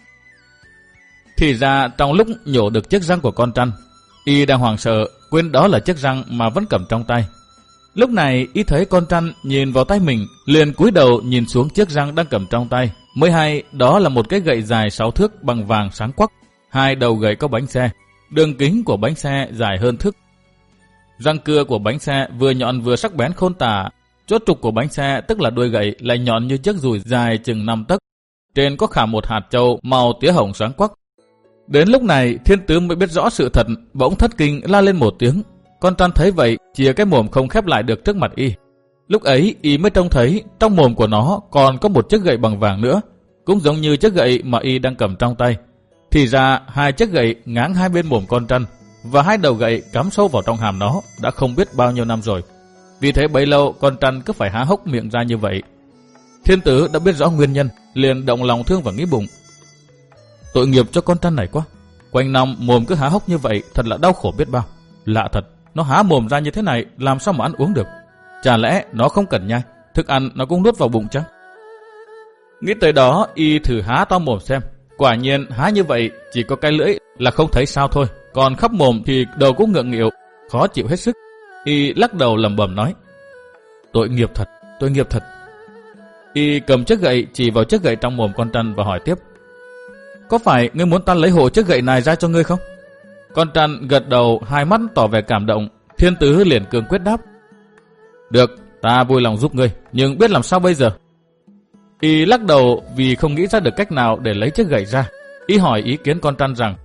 Thì ra trong lúc nhổ được chiếc răng của con trăn, y đang hoảng sợ quên đó là chiếc răng mà vẫn cầm trong tay. Lúc này y thấy con trăn nhìn vào tay mình, liền cúi đầu nhìn xuống chiếc răng đang cầm trong tay, mới hay đó là một cái gậy dài sáu thước bằng vàng sáng quắc. Hai đầu gậy có bánh xe, đường kính của bánh xe dài hơn thước. Răng cưa của bánh xe vừa nhọn vừa sắc bén khôn tả. Chốt trục của bánh xe tức là đuôi gậy lại nhọn như chiếc dùi dài chừng năm tấc. Trên có khả một hạt châu màu tía hồng sáng quắc. Đến lúc này thiên tử mới biết rõ sự thật, bỗng thất kinh la lên một tiếng. Con trăn thấy vậy chìa cái mồm không khép lại được trước mặt y. Lúc ấy y mới trông thấy trong mồm của nó còn có một chiếc gậy bằng vàng nữa, cũng giống như chiếc gậy mà y đang cầm trong tay. Thì ra hai chiếc gậy ngáng hai bên mồm con trăn, và hai đầu gậy cắm sâu vào trong hàm nó đã không biết bao nhiêu năm rồi. Vì thế bấy lâu con trăn cứ phải há hốc miệng ra như vậy. Thiên tử đã biết rõ nguyên nhân, liền động lòng thương và nghĩ bụng: tội nghiệp cho con trăn này quá, quanh năm mồm cứ há hốc như vậy, thật là đau khổ biết bao. Lạ thật, nó há mồm ra như thế này làm sao mà ăn uống được? Chả lẽ nó không cần nhai, thức ăn nó cũng nuốt vào bụng chăng? Nghĩ tới đó y thử há to mồm xem, quả nhiên há như vậy chỉ có cái lưỡi là không thấy sao thôi, còn khắp mồm thì đầu cũng ngượng nghịu, khó chịu hết sức. Y lắc đầu lẩm bẩm nói: tội nghiệp thật, tội nghiệp thật. Y cầm chiếc gậy chỉ vào chiếc gậy trong mồm con trăn và hỏi tiếp: có phải ngươi muốn ta lấy hộ chiếc gậy này ra cho ngươi không? Con trăn gật đầu, hai mắt tỏ vẻ cảm động. Thiên tử liền cương quyết đáp: được, ta vui lòng giúp ngươi, nhưng biết làm sao bây giờ? Y lắc đầu vì không nghĩ ra được cách nào để lấy chiếc gậy ra. Y hỏi ý kiến con trăn rằng: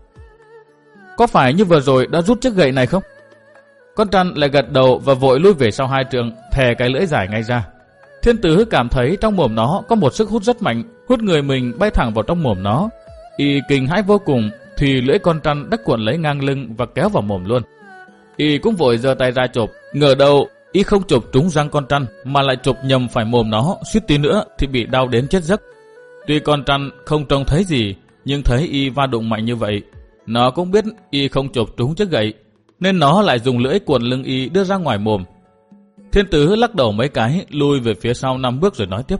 có phải như vừa rồi đã rút chiếc gậy này không? Con trăn lại gật đầu và vội lui về sau hai trượng, thè cái lưỡi dài ngay ra. Thiên tử cảm thấy trong mồm nó có một sức hút rất mạnh, hút người mình bay thẳng vào trong mồm nó. Y kinh hãi vô cùng, thì lưỡi con trăn đã cuộn lấy ngang lưng và kéo vào mồm luôn. Y cũng vội giơ tay ra chộp, ngờ đâu y không chộp trúng răng con trăn mà lại chộp nhầm phải mồm nó, suýt tí nữa thì bị đau đến chết giấc. Tuy con trăn không trông thấy gì, nhưng thấy y va đụng mạnh như vậy, nó cũng biết y không chộp trúng chiếc gậy, nên nó lại dùng lưỡi cuộn lưng y đưa ra ngoài mồm. Thiên tử lắc đầu mấy cái, lui về phía sau năm bước rồi nói tiếp: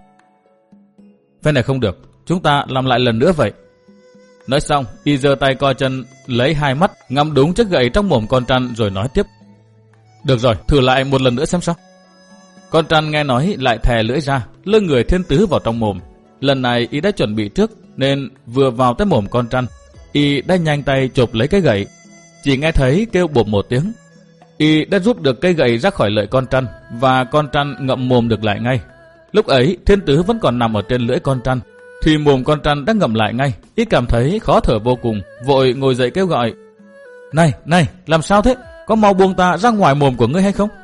phen này không được, chúng ta làm lại lần nữa vậy. Nói xong, y giơ tay co chân, lấy hai mắt ngắm đúng chiếc gậy trong mồm con trăn rồi nói tiếp: được rồi, thử lại một lần nữa xem sao. Con trăn nghe nói lại thè lưỡi ra, lưng người thiên tử vào trong mồm. Lần này y đã chuẩn bị trước, nên vừa vào tới mồm con trăn, y đã nhanh tay chộp lấy cái gậy. Chỉ nghe thấy kêu bộp một tiếng, y đã rút được cây gậy ra khỏi lợi con trăn, và con trăn ngậm mồm được lại ngay. Lúc ấy thiên tử vẫn còn nằm ở trên lưỡi con trăn, thì mồm con trăn đã ngậm lại ngay. Y cảm thấy khó thở vô cùng, vội ngồi dậy kêu gọi: này, này, làm sao thế? Có mau buông ta ra ngoài mồm của ngươi hay không?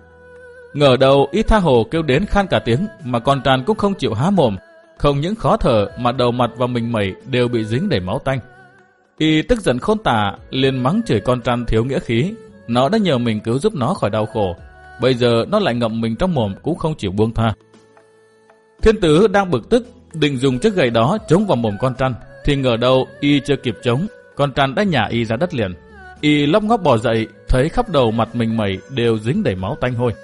Ngờ đầu y tha hồ kêu đến khan cả tiếng, mà con trăn cũng không chịu há mồm. Không những khó thở mà đầu mặt và mình mẩy đều bị dính đầy máu tanh. Y tức giận khôn tả, liền mắng chửi con trăn thiếu nghĩa khí. Nó đã nhờ mình cứu giúp nó khỏi đau khổ, bây giờ nó lại ngậm mình trong mồm cũng không chịu buông tha. Thiên tử đang bực tức, định dùng chiếc gậy đó chống vào mồm con trăn, thì ngờ đâu y chưa kịp chống, con trăn đã nhả y ra đất liền. Y lóc ngóc bò dậy, thấy khắp đầu mặt mình mẩy đều dính đầy máu tanh hôi.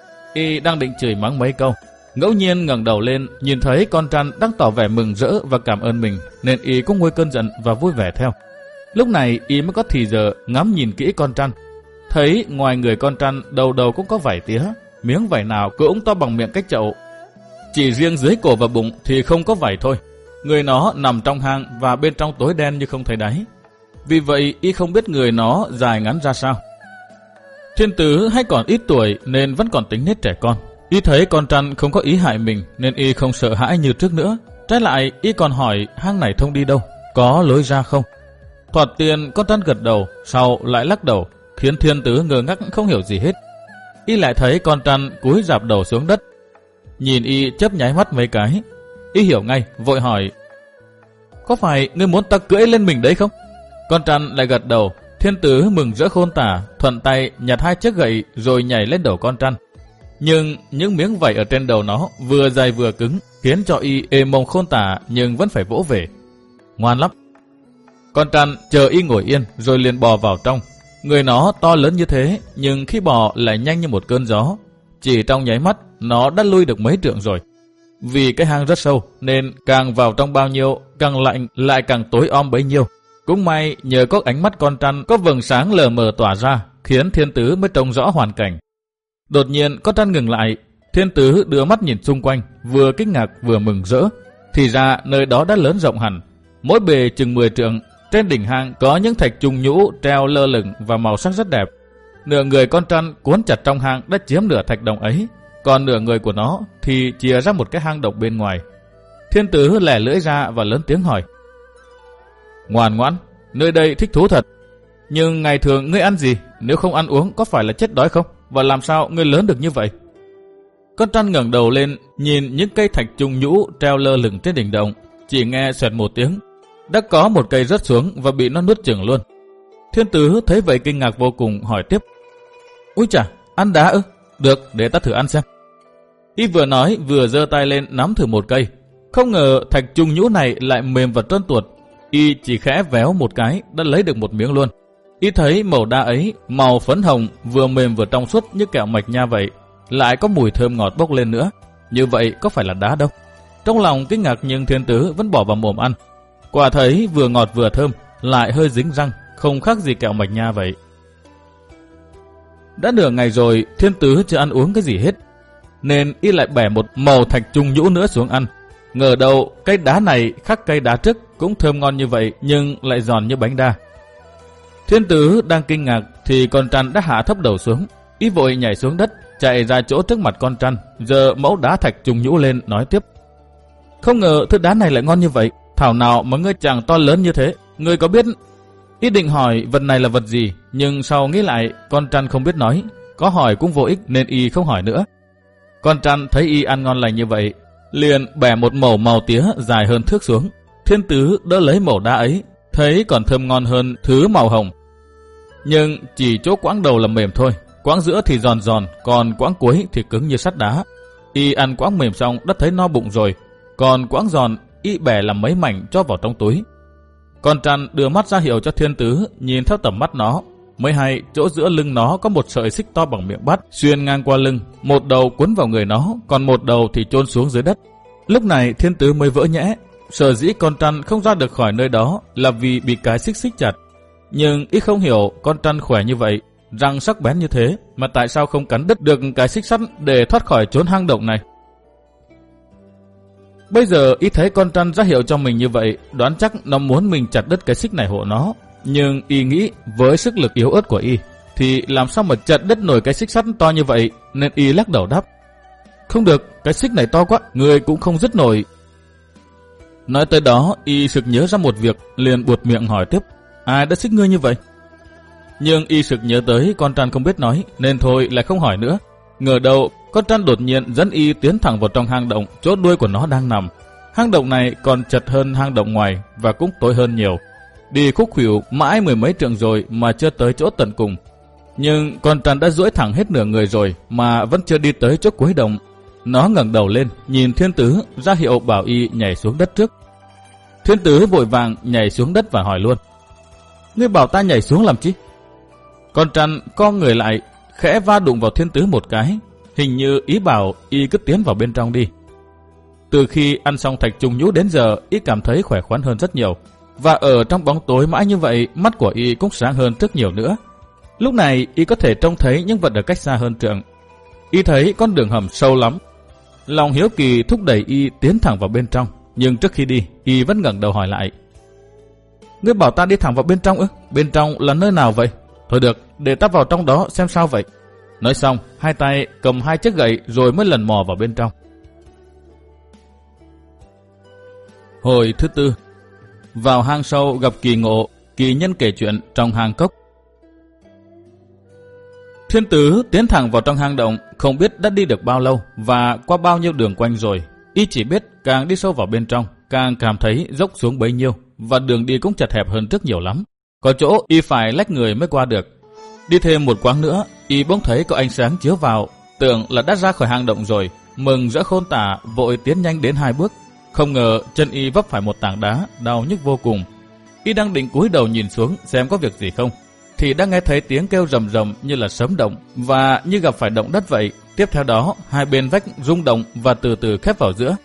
Y đang định chửi mắng mấy câu, ngẫu nhiên ngẩng đầu lên, nhìn thấy con trăn đang tỏ vẻ mừng rỡ và cảm ơn mình, nên y cũng nguôi cơn giận và vui vẻ theo. Lúc này y mới có thì giờ ngắm nhìn kỹ con trăn, thấy ngoài người con trăn đầu đầu cũng có vảy tía, miếng vảy nào cũng to bằng miệng cách chậu, chỉ riêng dưới cổ và bụng thì không có vảy thôi. Người nó nằm trong hang và bên trong tối đen như không thấy đáy. Vì vậy y không biết người nó dài ngắn ra sao. Thiên Tứ hay còn ít tuổi nên vẫn còn tính nết trẻ con. Y thấy con Trăn không có ý hại mình nên y không sợ hãi như trước nữa. Trái lại y còn hỏi hang này thông đi đâu, có lối ra không. Thoạt tiền con Trăn gật đầu, sau lại lắc đầu, khiến Thiên Tứ ngơ ngác không hiểu gì hết. Y lại thấy con Trăn cúi rạp đầu xuống đất, nhìn y chớp nháy mắt mấy cái. Y hiểu ngay, vội hỏi: có phải ngươi muốn ta cưỡi lên mình đấy không? Con Trăn lại gật đầu. Thiên Tứ mừng rỡ khôn tả, thuận tay nhặt hai chiếc gậy rồi nhảy lên đầu con Trăn. Nhưng những miếng vảy ở trên đầu nó vừa dày vừa cứng, khiến cho y êm mông khôn tả nhưng vẫn phải vỗ về. Ngoan lắm. Con Trăn chờ y ngồi yên rồi liền bò vào trong. Người nó to lớn như thế nhưng khi bò lại nhanh như một cơn gió. Chỉ trong nháy mắt nó đã lui được mấy trượng rồi. Vì cái hang rất sâu nên càng vào trong bao nhiêu, càng lạnh lại càng tối om bấy nhiêu. Cũng may nhờ có ánh mắt con Trăn có vầng sáng lờ mờ tỏa ra, khiến Thiên Tứ mới trông rõ hoàn cảnh. Đột nhiên con Trăn ngừng lại. Thiên Tứ đưa mắt nhìn xung quanh, vừa kinh ngạc vừa mừng rỡ. Thì ra nơi đó đã lớn rộng hẳn, mỗi bề chừng mười trượng. Trên đỉnh hang có những thạch trùng nhũ treo lơ lửng và màu sắc rất đẹp. Nửa người con Trăn cuốn chặt trong hang đã chiếm nửa thạch đồng ấy, còn nửa người của nó thì chìa ra một cái hang động bên ngoài. Thiên Tứ lẻ lưỡi ra và lớn tiếng hỏi: ngoan ngoãn, nơi đây thích thú thật. Nhưng ngày thường ngươi ăn gì? Nếu không ăn uống có phải là chết đói không? Và làm sao ngươi lớn được như vậy? Con Trăn ngẩng đầu lên nhìn những cây thạch trùng nhũ treo lơ lửng trên đỉnh động. Chỉ nghe xoẹt một tiếng, đã có một cây rớt xuống và bị nó nuốt chửng luôn. Thiên Tứ thấy vậy kinh ngạc vô cùng, hỏi tiếp: úi chà, ăn đá ư? Được, để ta thử ăn xem. Y vừa nói vừa giơ tay lên nắm thử một cây. Không ngờ thạch trùng nhũ này lại mềm và trơn tuột. Y chỉ khẽ véo một cái đã lấy được một miếng luôn. Y thấy màu đá ấy màu phấn hồng, vừa mềm vừa trong suốt như kẹo mạch nha vậy, lại có mùi thơm ngọt bốc lên nữa. Như vậy có phải là đá đâu? Trong lòng kinh ngạc nhưng Thiên Tứ vẫn bỏ vào mồm ăn. Quả thấy vừa ngọt vừa thơm, lại hơi dính răng, không khác gì kẹo mạch nha vậy. Đã nửa ngày rồi Thiên Tứ chưa ăn uống cái gì hết, nên y lại bẻ một màu thạch trùng nhũ nữa xuống ăn. Ngờ đâu cây đá này khác cây đá trước, cũng thơm ngon như vậy nhưng lại giòn như bánh đa. Thiên Tứ đang kinh ngạc thì con Trăn đã hạ thấp đầu xuống. Y vội nhảy xuống đất, chạy ra chỗ trước mặt con Trăn, giơ mẫu đá thạch trùng nhũ lên nói tiếp: không ngờ thứ đá này lại ngon như vậy, thảo nào mà ngươi chàng to lớn như thế. Ngươi có biết... Y định hỏi vật này là vật gì, nhưng sau nghĩ lại con Trăn không biết nói, có hỏi cũng vô ích nên y không hỏi nữa. Con Trăn thấy y ăn ngon lành như vậy, liền bẻ một mẩu màu tía dài hơn thước xuống. Thiên Tứ đỡ lấy mẩu đá ấy, thấy còn thơm ngon hơn thứ màu hồng. Nhưng chỉ chỗ quãng đầu là mềm thôi, quãng giữa thì giòn giòn, còn quãng cuối thì cứng như sắt đá. Y ăn quãng mềm xong đã thấy no bụng rồi, còn quãng giòn y bẻ làm mấy mảnh cho vào trong túi. Con Trăn đưa mắt ra hiệu cho Thiên Tứ nhìn theo tầm mắt nó, mới hay chỗ giữa lưng nó có một sợi xích to bằng miệng bát xuyên ngang qua lưng, một đầu quấn vào người nó, còn một đầu thì chôn xuống dưới đất. Lúc này Thiên Tứ mới vỡ nhẽ. Sở dĩ con Trăn không ra được khỏi nơi đó là vì bị cái xích xích chặt. Nhưng y không hiểu con Trăn khỏe như vậy, răng sắc bén như thế, mà tại sao không cắn đứt được cái xích sắt để thoát khỏi chốn hang động này. Bây giờ y thấy con Trăn ra hiệu cho mình như vậy, đoán chắc nó muốn mình chặt đứt cái xích này hộ nó. Nhưng y nghĩ với sức lực yếu ớt của y thì làm sao mà chặt đứt nổi cái xích sắt to như vậy, nên y lắc đầu đáp: không được, cái xích này to quá, người cũng không dứt nổi. Nói tới đó y sực nhớ ra một việc, liền buột miệng hỏi tiếp: ai đã xích ngươi như vậy? Nhưng y sực nhớ tới con Trăn không biết nói nên thôi lại không hỏi nữa. Ngờ đâu con Trăn đột nhiên dẫn y tiến thẳng vào trong hang động chỗ đuôi của nó đang nằm. Hang động này còn chật hơn hang động ngoài và cũng tối hơn nhiều. Đi khúc khuỷu mãi mười mấy trượng rồi mà chưa tới chỗ tận cùng. Nhưng con Trăn đã duỗi thẳng hết nửa người rồi mà vẫn chưa đi tới chỗ cuối động. Nó ngẩng đầu lên nhìn Thiên Tứ ra hiệu bảo y nhảy xuống đất trước. Thiên Tứ vội vàng nhảy xuống đất và hỏi luôn: ngươi bảo ta nhảy xuống làm chi? Con Trăn co người lại, khẽ va đụng vào Thiên Tứ một cái, hình như ý bảo y cứ tiến vào bên trong đi. Từ khi ăn xong thạch trùng nhũ đến giờ, y cảm thấy khỏe khoắn hơn rất nhiều, và ở trong bóng tối mãi như vậy, mắt của y cũng sáng hơn rất nhiều nữa. Lúc này y có thể trông thấy những vật ở cách xa hơn trượng. Y thấy con đường hầm sâu lắm. Lòng hiếu kỳ thúc đẩy y tiến thẳng vào bên trong, Nhưng trước khi đi, y vẫn ngẩng đầu hỏi lại. Ngươi bảo ta đi thẳng vào bên trong ư? Bên trong là nơi nào vậy? Thôi được, để ta vào trong đó xem sao vậy. Nói xong, hai tay cầm hai chiếc gậy rồi mới lần mò vào bên trong. Hồi thứ tư. Vào hang sâu gặp kỳ ngộ, kỳ nhân kể chuyện trong hang cốc. Thiên Tứ tiến thẳng vào trong hang động, không biết đã đi được bao lâu và qua bao nhiêu đường quanh rồi. Y chỉ biết càng đi sâu vào bên trong, càng cảm thấy dốc xuống bấy nhiêu, và đường đi cũng chật hẹp hơn rất nhiều lắm. Có chỗ y phải lách người mới qua được. Đi thêm một quãng nữa, y bỗng thấy có ánh sáng chiếu vào, tưởng là đã ra khỏi hang động rồi, mừng rỡ khôn tả, vội tiến nhanh đến hai bước. Không ngờ chân y vấp phải một tảng đá, đau nhức vô cùng. Y đang định cúi đầu nhìn xuống xem có việc gì không, thì đã nghe thấy tiếng kêu rầm rầm như là sấm động và như gặp phải động đất vậy. Tiếp theo đó, hai bên vách rung động và từ từ khép vào giữa.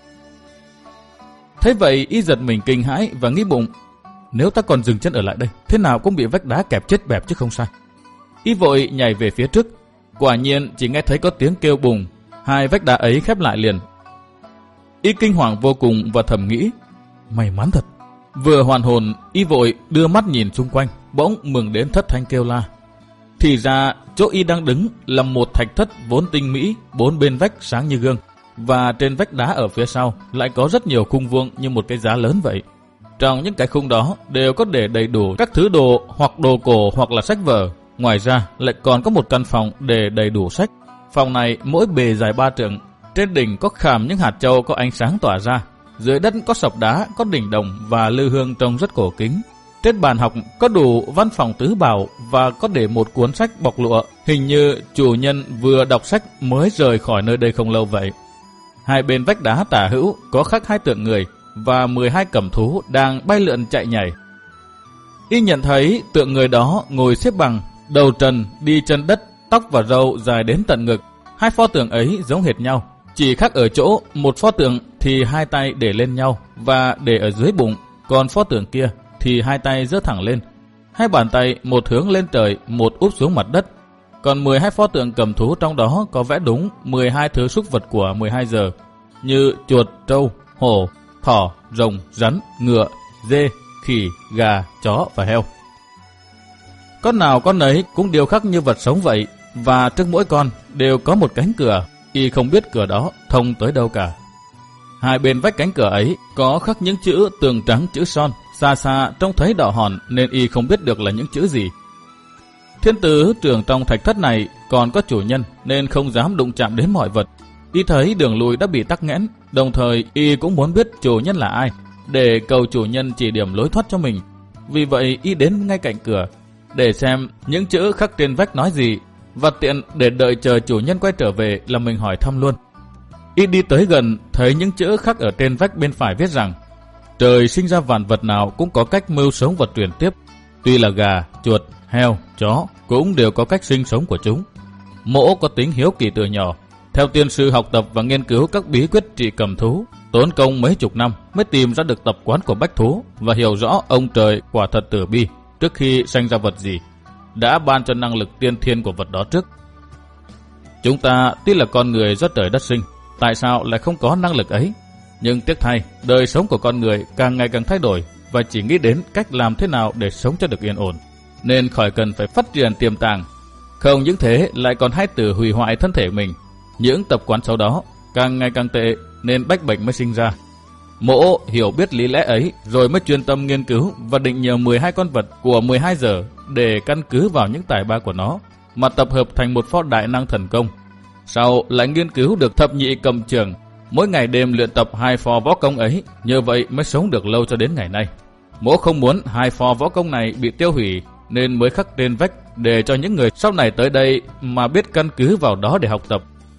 Thế vậy, y giật mình kinh hãi và nghĩ bụng, nếu ta còn dừng chân ở lại đây, thế nào cũng bị vách đá kẹp chết bẹp chứ không sai. Y vội nhảy về phía trước, quả nhiên chỉ nghe thấy có tiếng kêu bùng, hai vách đá ấy khép lại liền. Y kinh hoàng vô cùng và thầm nghĩ, may mắn thật. Vừa hoàn hồn, y vội đưa mắt nhìn xung quanh, bỗng mừng đến thất thanh kêu la. Thì ra chỗ y đang đứng là một thạch thất vốn tinh mỹ, bốn bên vách sáng như gương, và trên vách đá ở phía sau lại có rất nhiều khung vuông như một cái giá lớn vậy. Trong những cái khung đó đều có để đầy đủ các thứ đồ, hoặc đồ cổ hoặc là sách vở. Ngoài ra lại còn có một căn phòng để đầy đủ sách. Phòng này mỗi bề dài ba trượng, trên đỉnh có khảm những hạt châu có ánh sáng tỏa ra. Dưới đất có sọc đá, có đỉnh đồng và lư hương trông rất cổ kính. Trên bàn học có đủ văn phòng tứ bảo và có để một cuốn sách bọc lụa. Hình như chủ nhân vừa đọc sách mới rời khỏi nơi đây không lâu vậy. Hai bên vách đá tả hữu có khắc hai tượng người và mười hai cẩm thú đang bay lượn chạy nhảy. Y nhận thấy tượng người đó ngồi xếp bằng, đầu trần, đi chân đất, tóc và râu dài đến tận ngực. Hai pho tượng ấy giống hệt nhau, chỉ khác ở chỗ một pho tượng thì hai tay để lên nhau và để ở dưới bụng, còn pho tượng kia thì hai tay giơ thẳng lên. Hai bàn tay một hướng lên trời, một úp xuống mặt đất. Còn mười hai pho tượng cầm thú trong đó có vẽ đúng mười hai thứ súc vật của mười hai giờ, như chuột, trâu, hổ, thỏ, rồng, rắn, ngựa, dê, khỉ, gà, chó và heo. Con nào con nấy cũng điêu khắc như vật sống vậy, và trước mỗi con đều có một cánh cửa, y không biết cửa đó thông tới đâu cả. Hai bên vách cánh cửa ấy có khắc những chữ tường trắng chữ son, xa xa trông thấy đỏ hòn nên y không biết được là những chữ gì. Thiên Tứ tưởng trong thạch thất này còn có chủ nhân nên không dám đụng chạm đến mọi vật. Y thấy đường lui đã bị tắc nghẽn, đồng thời y cũng muốn biết chủ nhân là ai để cầu chủ nhân chỉ điểm lối thoát cho mình. Vì vậy y đến ngay cạnh cửa để xem những chữ khắc trên vách nói gì, và tiện để đợi chờ chủ nhân quay trở về là mình hỏi thăm luôn. Y đi tới gần thấy những chữ khắc ở trên vách bên phải viết rằng: trời sinh ra vạn vật nào cũng có cách mưu sống và truyền tiếp. Tuy là gà, chuột, heo, chó cũng đều có cách sinh sống của chúng. Mỗ có tính hiếu kỳ từ nhỏ, theo tiên sư học tập và nghiên cứu các bí quyết trị cầm thú, tốn công mấy chục năm mới tìm ra được tập quán của bách thú và hiểu rõ ông trời quả thật từ bi, trước khi sanh ra vật gì đã ban cho năng lực tiên thiên của vật đó trước. Chúng ta tuy là con người do trời đất sinh, tại sao lại không có năng lực ấy? Nhưng tiếc thay, đời sống của con người càng ngày càng thay đổi và chỉ nghĩ đến cách làm thế nào để sống cho được yên ổn, nên khỏi cần phải phát triển tiềm tàng. Không những thế lại còn hay tự hủy hoại thân thể mình. Những tập quán xấu đó càng ngày càng tệ nên bách bệnh mới sinh ra. Mỗ hiểu biết lý lẽ ấy rồi mới chuyên tâm nghiên cứu và định nhờ mười hai con vật của mười hai giờ để căn cứ vào những tài ba của nó mà tập hợp thành một pho đại năng thần công. Sau lại nghiên cứu được thập nhị cầm trường, mỗi ngày đêm luyện tập hai pho võ công ấy, nhờ vậy mới sống được lâu cho đến ngày nay. Mỗ không muốn hai pho võ công này bị tiêu hủy nên mới khắc trên vách để cho những người sau này tới đây mà biết căn cứ vào đó để học tập.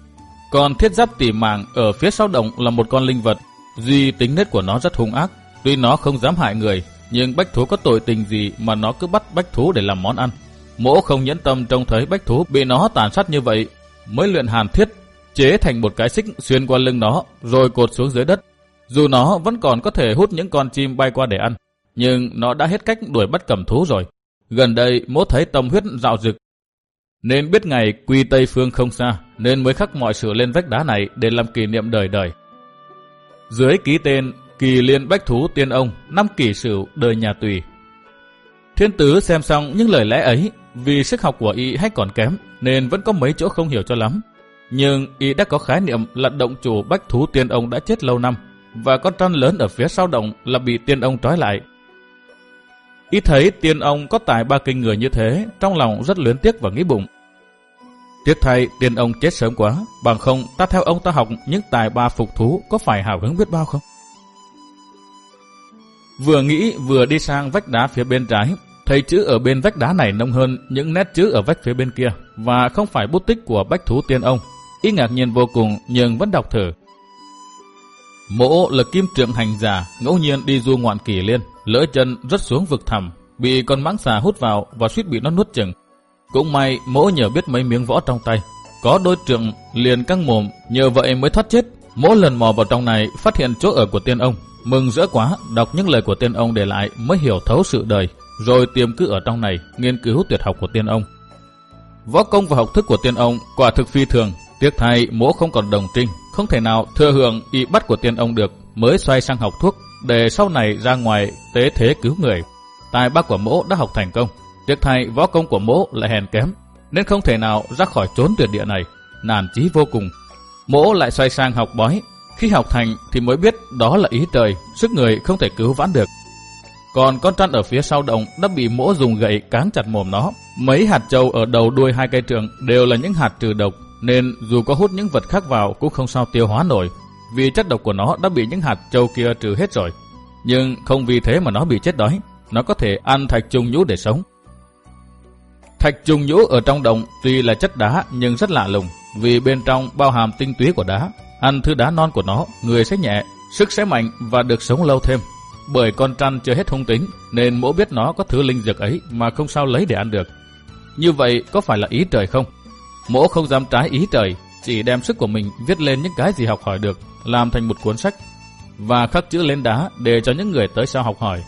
Còn thiết giáp tỉ màng ở phía sau động là một con linh vật, duy tính nết của nó rất hung ác. Tuy nó không dám hại người, nhưng bách thú có tội tình gì mà nó cứ bắt bách thú để làm món ăn. Mỗ không nhẫn tâm trông thấy bách thú bị nó tàn sát như vậy, mới luyện hàn thiết, chế thành một cái xích xuyên qua lưng nó rồi cột xuống dưới đất. Dù nó vẫn còn có thể hút những con chim bay qua để ăn, nhưng nó đã hết cách đuổi bắt cầm thú rồi. Gần đây Mỗ thấy tâm huyết dạo dực, nên biết ngày quy Tây Phương không xa, nên mới khắc mọi sự lên vách đá này để làm kỷ niệm đời đời. Dưới ký tên Kỳ liên bách thú tiên ông, năm kỷ sửu đời nhà Tùy. Thiên Tứ xem xong những lời lẽ ấy, vì sức học của y hay còn kém nên vẫn có mấy chỗ không hiểu cho lắm. Nhưng y đã có khái niệm là động chủ bách thú tiên ông đã chết lâu năm, và con trăn lớn ở phía sau động là bị tiên ông trói lại. Y thấy tiên ông có tài ba kinh người như thế, trong lòng rất luyến tiếc và nghĩ bụng: tiếc thay tiên ông chết sớm quá, bằng không ta theo ông ta học những tài ba phục thú có phải hào hứng biết bao không? Vừa nghĩ vừa đi sang vách đá phía bên trái, thấy chữ ở bên vách đá này nông hơn những nét chữ ở vách phía bên kia, và không phải bút tích của bách thú tiên ông. Y ngạc nhiên vô cùng nhưng vẫn đọc thử: Mỗ là kim trượng hành giả, ngẫu nhiên đi du ngoạn Kỳ Liên, lỡ chân rớt xuống vực thẳm, bị con mãng xà hút vào và suýt bị nó nuốt chửng. Cũng may mỗ nhờ biết mấy miếng võ trong tay, có đôi trượng liền căng mồm, nhờ vậy mới thoát chết. Mỗ lần mò vào trong này phát hiện chỗ ở của tiên ông, mừng rỡ quá, đọc những lời của tiên ông để lại mới hiểu thấu sự đời, rồi tiềm cư ở trong này nghiên cứu tuyệt học của tiên ông. Võ công và học thức của tiên ông quả thực phi thường, tiếc thay mỗ không còn đồng trinh, không thể nào thừa hưởng y bắt của tiên ông được, mới xoay sang học thuốc để sau này ra ngoài tế thế cứu người. Tài ba của mỗ đã học thành công, tiếc thay võ công của mỗ lại hèn kém, nên không thể nào ra khỏi chốn tuyệt địa này, nản chí vô cùng. Mỗ lại xoay sang học bói, khi học thành thì mới biết đó là ý trời, sức người không thể cứu vãn được. Còn con trăn ở phía sau động đã bị mỗ dùng gậy cáng chặt mồm nó. Mấy hạt châu ở đầu đuôi hai cây trượng đều là những hạt trừ độc, nên dù có hút những vật khác vào cũng không sao tiêu hóa nổi, vì chất độc của nó đã bị những hạt châu kia trừ hết rồi. Nhưng không vì thế mà nó bị chết đói, nó có thể ăn thạch trùng nhũ để sống. Thạch trùng nhũ ở trong động tuy là chất đá nhưng rất lạ lùng, vì bên trong bao hàm tinh túy của đá. Ăn thứ đá non của nó, người sẽ nhẹ, sức sẽ mạnh và được sống lâu thêm. Bởi con trăn chưa hết hung tính nên mỗ biết nó có thứ linh dược ấy mà không sao lấy để ăn được. Như vậy có phải là ý trời không? Mỗ không dám trái ý trời, chỉ đem sức của mình viết lên những cái gì học hỏi được, làm thành một cuốn sách và khắc chữ lên đá để cho những người tới sau học hỏi.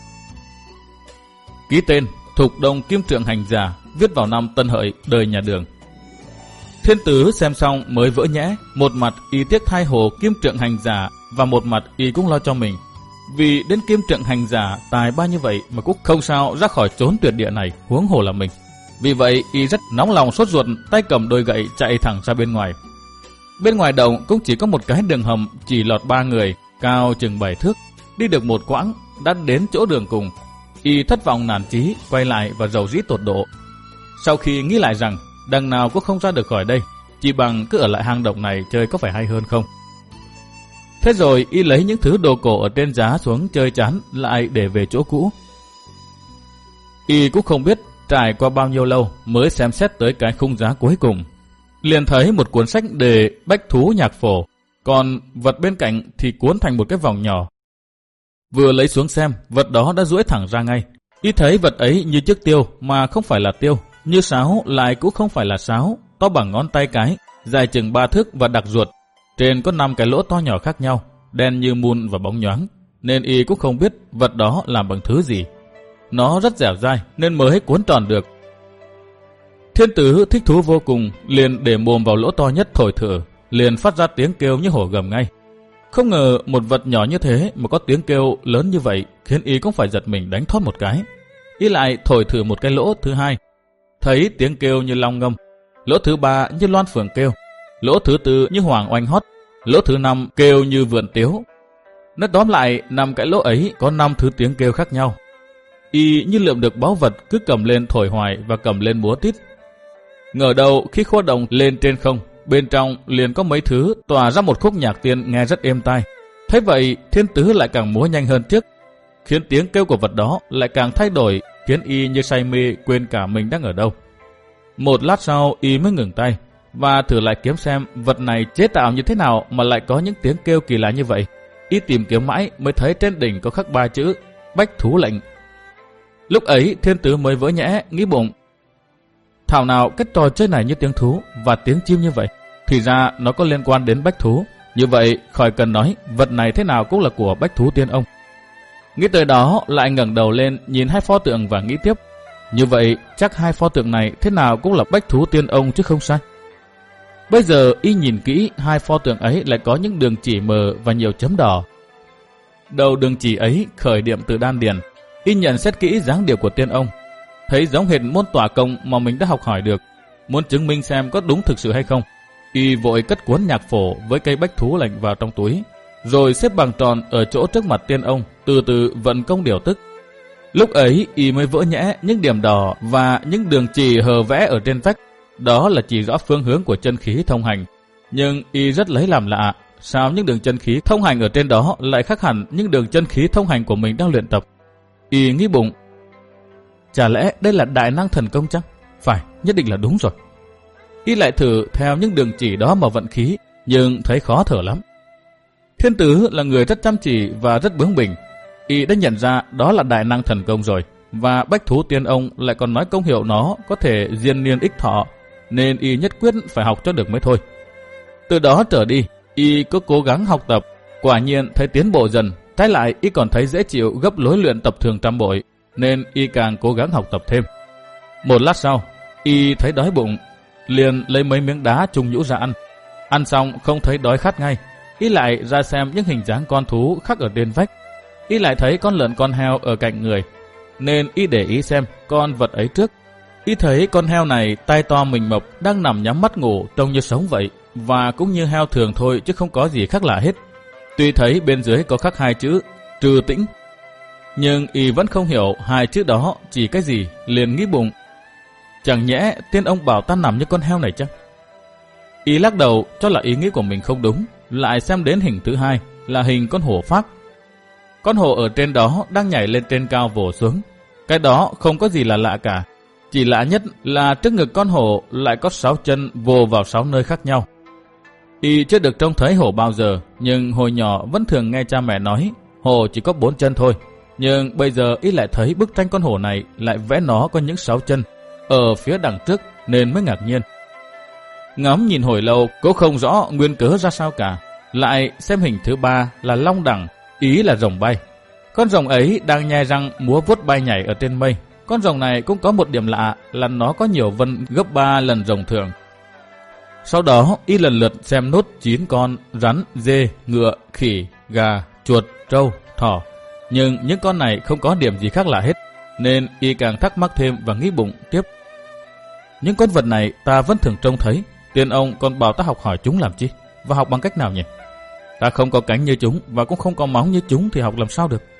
Ký tên Thục Đông Kim Trượng Hành Giả, viết vào năm Tân Hợi đời nhà Đường. Thiên Tứ xem xong mới vỡ nhẽ, một mặt y tiếc thay hồ Kim Trượng Hành Giả và một mặt y cũng lo cho mình. Vì đến Kim Trượng Hành Giả tài ba như vậy mà cũng không sao ra khỏi chốn tuyệt địa này, huống hồ là mình. Vì vậy y rất nóng lòng sốt ruột, tay cầm đôi gậy chạy thẳng ra bên ngoài. Bên ngoài đồng cũng chỉ có một cái đường hầm chỉ lọt ba người, cao chừng bảy thước. Đi được một quãng đã đến chỗ đường cùng, y thất vọng nản chí quay lại và rầu rĩ tột độ. Sau khi nghĩ lại rằng đằng nào cũng không ra được khỏi đây, chỉ bằng cứ ở lại hang động này chơi có phải hay hơn không. Thế rồi y lấy những thứ đồ cổ ở trên giá xuống chơi chán lại để về chỗ cũ. Y cũng không biết trải qua bao nhiêu lâu mới xem xét tới cái khung giá cuối cùng. Liền thấy một cuốn sách đề bách thú nhạc phổ, còn vật bên cạnh thì cuốn thành một cái vòng nhỏ. Vừa lấy xuống xem, vật đó đã duỗi thẳng ra ngay. Y thấy vật ấy như chiếc tiêu mà không phải là tiêu, như sáo lại cũng không phải là sáo, to bằng ngón tay cái, dài chừng ba thước và đặc ruột. Trên có năm cái lỗ to nhỏ khác nhau, đen như mun và bóng nhoáng, nên y cũng không biết vật đó làm bằng thứ gì. Nó rất dẻo dai nên mới cuốn tròn được. Thiên Tứ thích thú vô cùng, liền để mồm vào lỗ to nhất thổi thử, liền phát ra tiếng kêu như hổ gầm ngay. Không ngờ một vật nhỏ như thế mà có tiếng kêu lớn như vậy, khiến y cũng phải giật mình đánh thót một cái. Y lại thổi thử một cái lỗ thứ hai, thấy tiếng kêu như long ngâm. Lỗ thứ ba như loan phượng kêu, lỗ thứ tư như hoàng oanh hót, lỗ thứ năm kêu như vượn tiếu. Nói tóm lại, năm cái lỗ ấy có năm thứ tiếng kêu khác nhau. Y như lượm được báu vật, cứ cầm lên thổi hoài và cầm lên múa tít. Ngờ đầu khi khuôn đồng lên trên không, bên trong liền có mấy thứ tỏa ra một khúc nhạc tiên nghe rất êm tai. Thế vậy, Thiên Tứ lại càng múa nhanh hơn trước, khiến tiếng kêu của vật đó lại càng thay đổi, khiến y như say mê quên cả mình đang ở đâu. Một lát sau y mới ngừng tay và thử lại kiếm xem vật này chế tạo như thế nào mà lại có những tiếng kêu kỳ lạ như vậy. Y tìm kiếm mãi mới thấy trên đỉnh có khắc ba chữ Bách Thú Lệnh. Lúc ấy Thiên Tứ mới vỡ nhẽ, nghĩ bụng: thảo nào cái trò chơi này như tiếng thú và tiếng chim như vậy, thì ra nó có liên quan đến bách thú. Như vậy khỏi cần nói, vật này thế nào cũng là của Bách Thú Tiên Ông. Nghĩ tới đó lại ngẩng đầu lên nhìn hai pho tượng và nghĩ tiếp: như vậy chắc hai pho tượng này thế nào cũng là Bách Thú Tiên Ông chứ không sai. Bây giờ y nhìn kỹ, hai pho tượng ấy lại có những đường chỉ mờ và nhiều chấm đỏ. đầu đường chỉ ấy khởi điểm từ đan điền. Y nhận xét kỹ dáng điệu của tiên ông, thấy giống hệt môn tỏa công mà mình đã học hỏi được. Muốn chứng minh xem có đúng thực sự hay không, Y vội cất cuốn nhạc phổ với cây bách thú lệnh vào trong túi, rồi xếp bằng tròn ở chỗ trước mặt tiên ông, từ từ vận công điều tức. Lúc ấy Y mới vỡ nhẽ những điểm đỏ và những đường chỉ hờ vẽ ở trên vách, đó là chỉ rõ phương hướng của chân khí thông hành. Nhưng Y rất lấy làm lạ, sao những đường chân khí thông hành ở trên đó lại khác hẳn những đường chân khí thông hành của mình đang luyện tập. Y nghĩ bụng, chả lẽ đây là đại năng thần công chăng? Phải, nhất định là đúng rồi. Y lại thử theo những đường chỉ đó mà vận khí, nhưng thấy khó thở lắm. Thiên Tứ là người rất chăm chỉ và rất bướng bỉnh. Y đã nhận ra đó là đại năng thần công rồi, và bách thú tiên ông lại còn nói công hiệu nó có thể diên niên ích thọ, nên Y nhất quyết phải học cho được mới thôi. Từ đó trở đi, Y cứ cố gắng học tập, quả nhiên thấy tiến bộ dần. Trái lại Y còn thấy dễ chịu gấp lối luyện tập thường trăm bội, nên Y càng cố gắng học tập thêm. Một lát sau, Y thấy đói bụng, liền lấy mấy miếng đá chung nhũ ra ăn. Ăn xong không thấy đói khát ngay, Y lại ra xem những hình dáng con thú khắc ở trên vách. Y lại thấy con lợn con heo ở cạnh người, nên Y để ý xem con vật ấy trước. Y thấy con heo này tay to mình mập, đang nằm nhắm mắt ngủ trông như sống vậy, và cũng như heo thường thôi chứ không có gì khác lạ hết. Tuy thấy bên dưới có khắc hai chữ trừ tĩnh, nhưng Y vẫn không hiểu hai chữ đó chỉ cái gì, liền nghĩ bụng, chẳng nhẽ tiên ông bảo ta nằm như con heo này chăng? Y lắc đầu cho là ý nghĩ của mình không đúng, lại xem đến hình thứ hai là hình con hổ phác. Con hổ ở trên đó đang nhảy lên trên cao vồ xuống. Cái đó không có gì là lạ cả, chỉ lạ nhất là trước ngực con hổ lại có sáu chân vồ vào sáu nơi khác nhau. Y chưa được trông thấy hổ bao giờ, nhưng hồi nhỏ vẫn thường nghe cha mẹ nói hổ chỉ có bốn chân thôi. Nhưng bây giờ Y lại thấy bức tranh con hổ này lại vẽ nó có những sáu chân ở phía đằng trước, nên mới ngạc nhiên. Ngắm nhìn hồi lâu cũng không rõ nguyên cớ ra sao cả. Lại xem hình thứ ba là long đẳng, ý là rồng bay. Con rồng ấy đang nhai răng múa vuốt bay nhảy ở trên mây. Con rồng này cũng có một điểm lạ là nó có nhiều vân gấp ba lần rồng thường. Sau đó Y lần lượt xem nốt chín con rắn, dê, ngựa, khỉ, gà, chuột, trâu, thỏ. Nhưng những con này không có điểm gì khác lạ hết, nên Y càng thắc mắc thêm và nghĩ bụng tiếp. Những con vật này ta vẫn thường trông thấy, tiên ông còn bảo ta học hỏi chúng làm chi, và học bằng cách nào nhỉ? Ta không có cánh như chúng và cũng không có móng như chúng thì học làm sao được?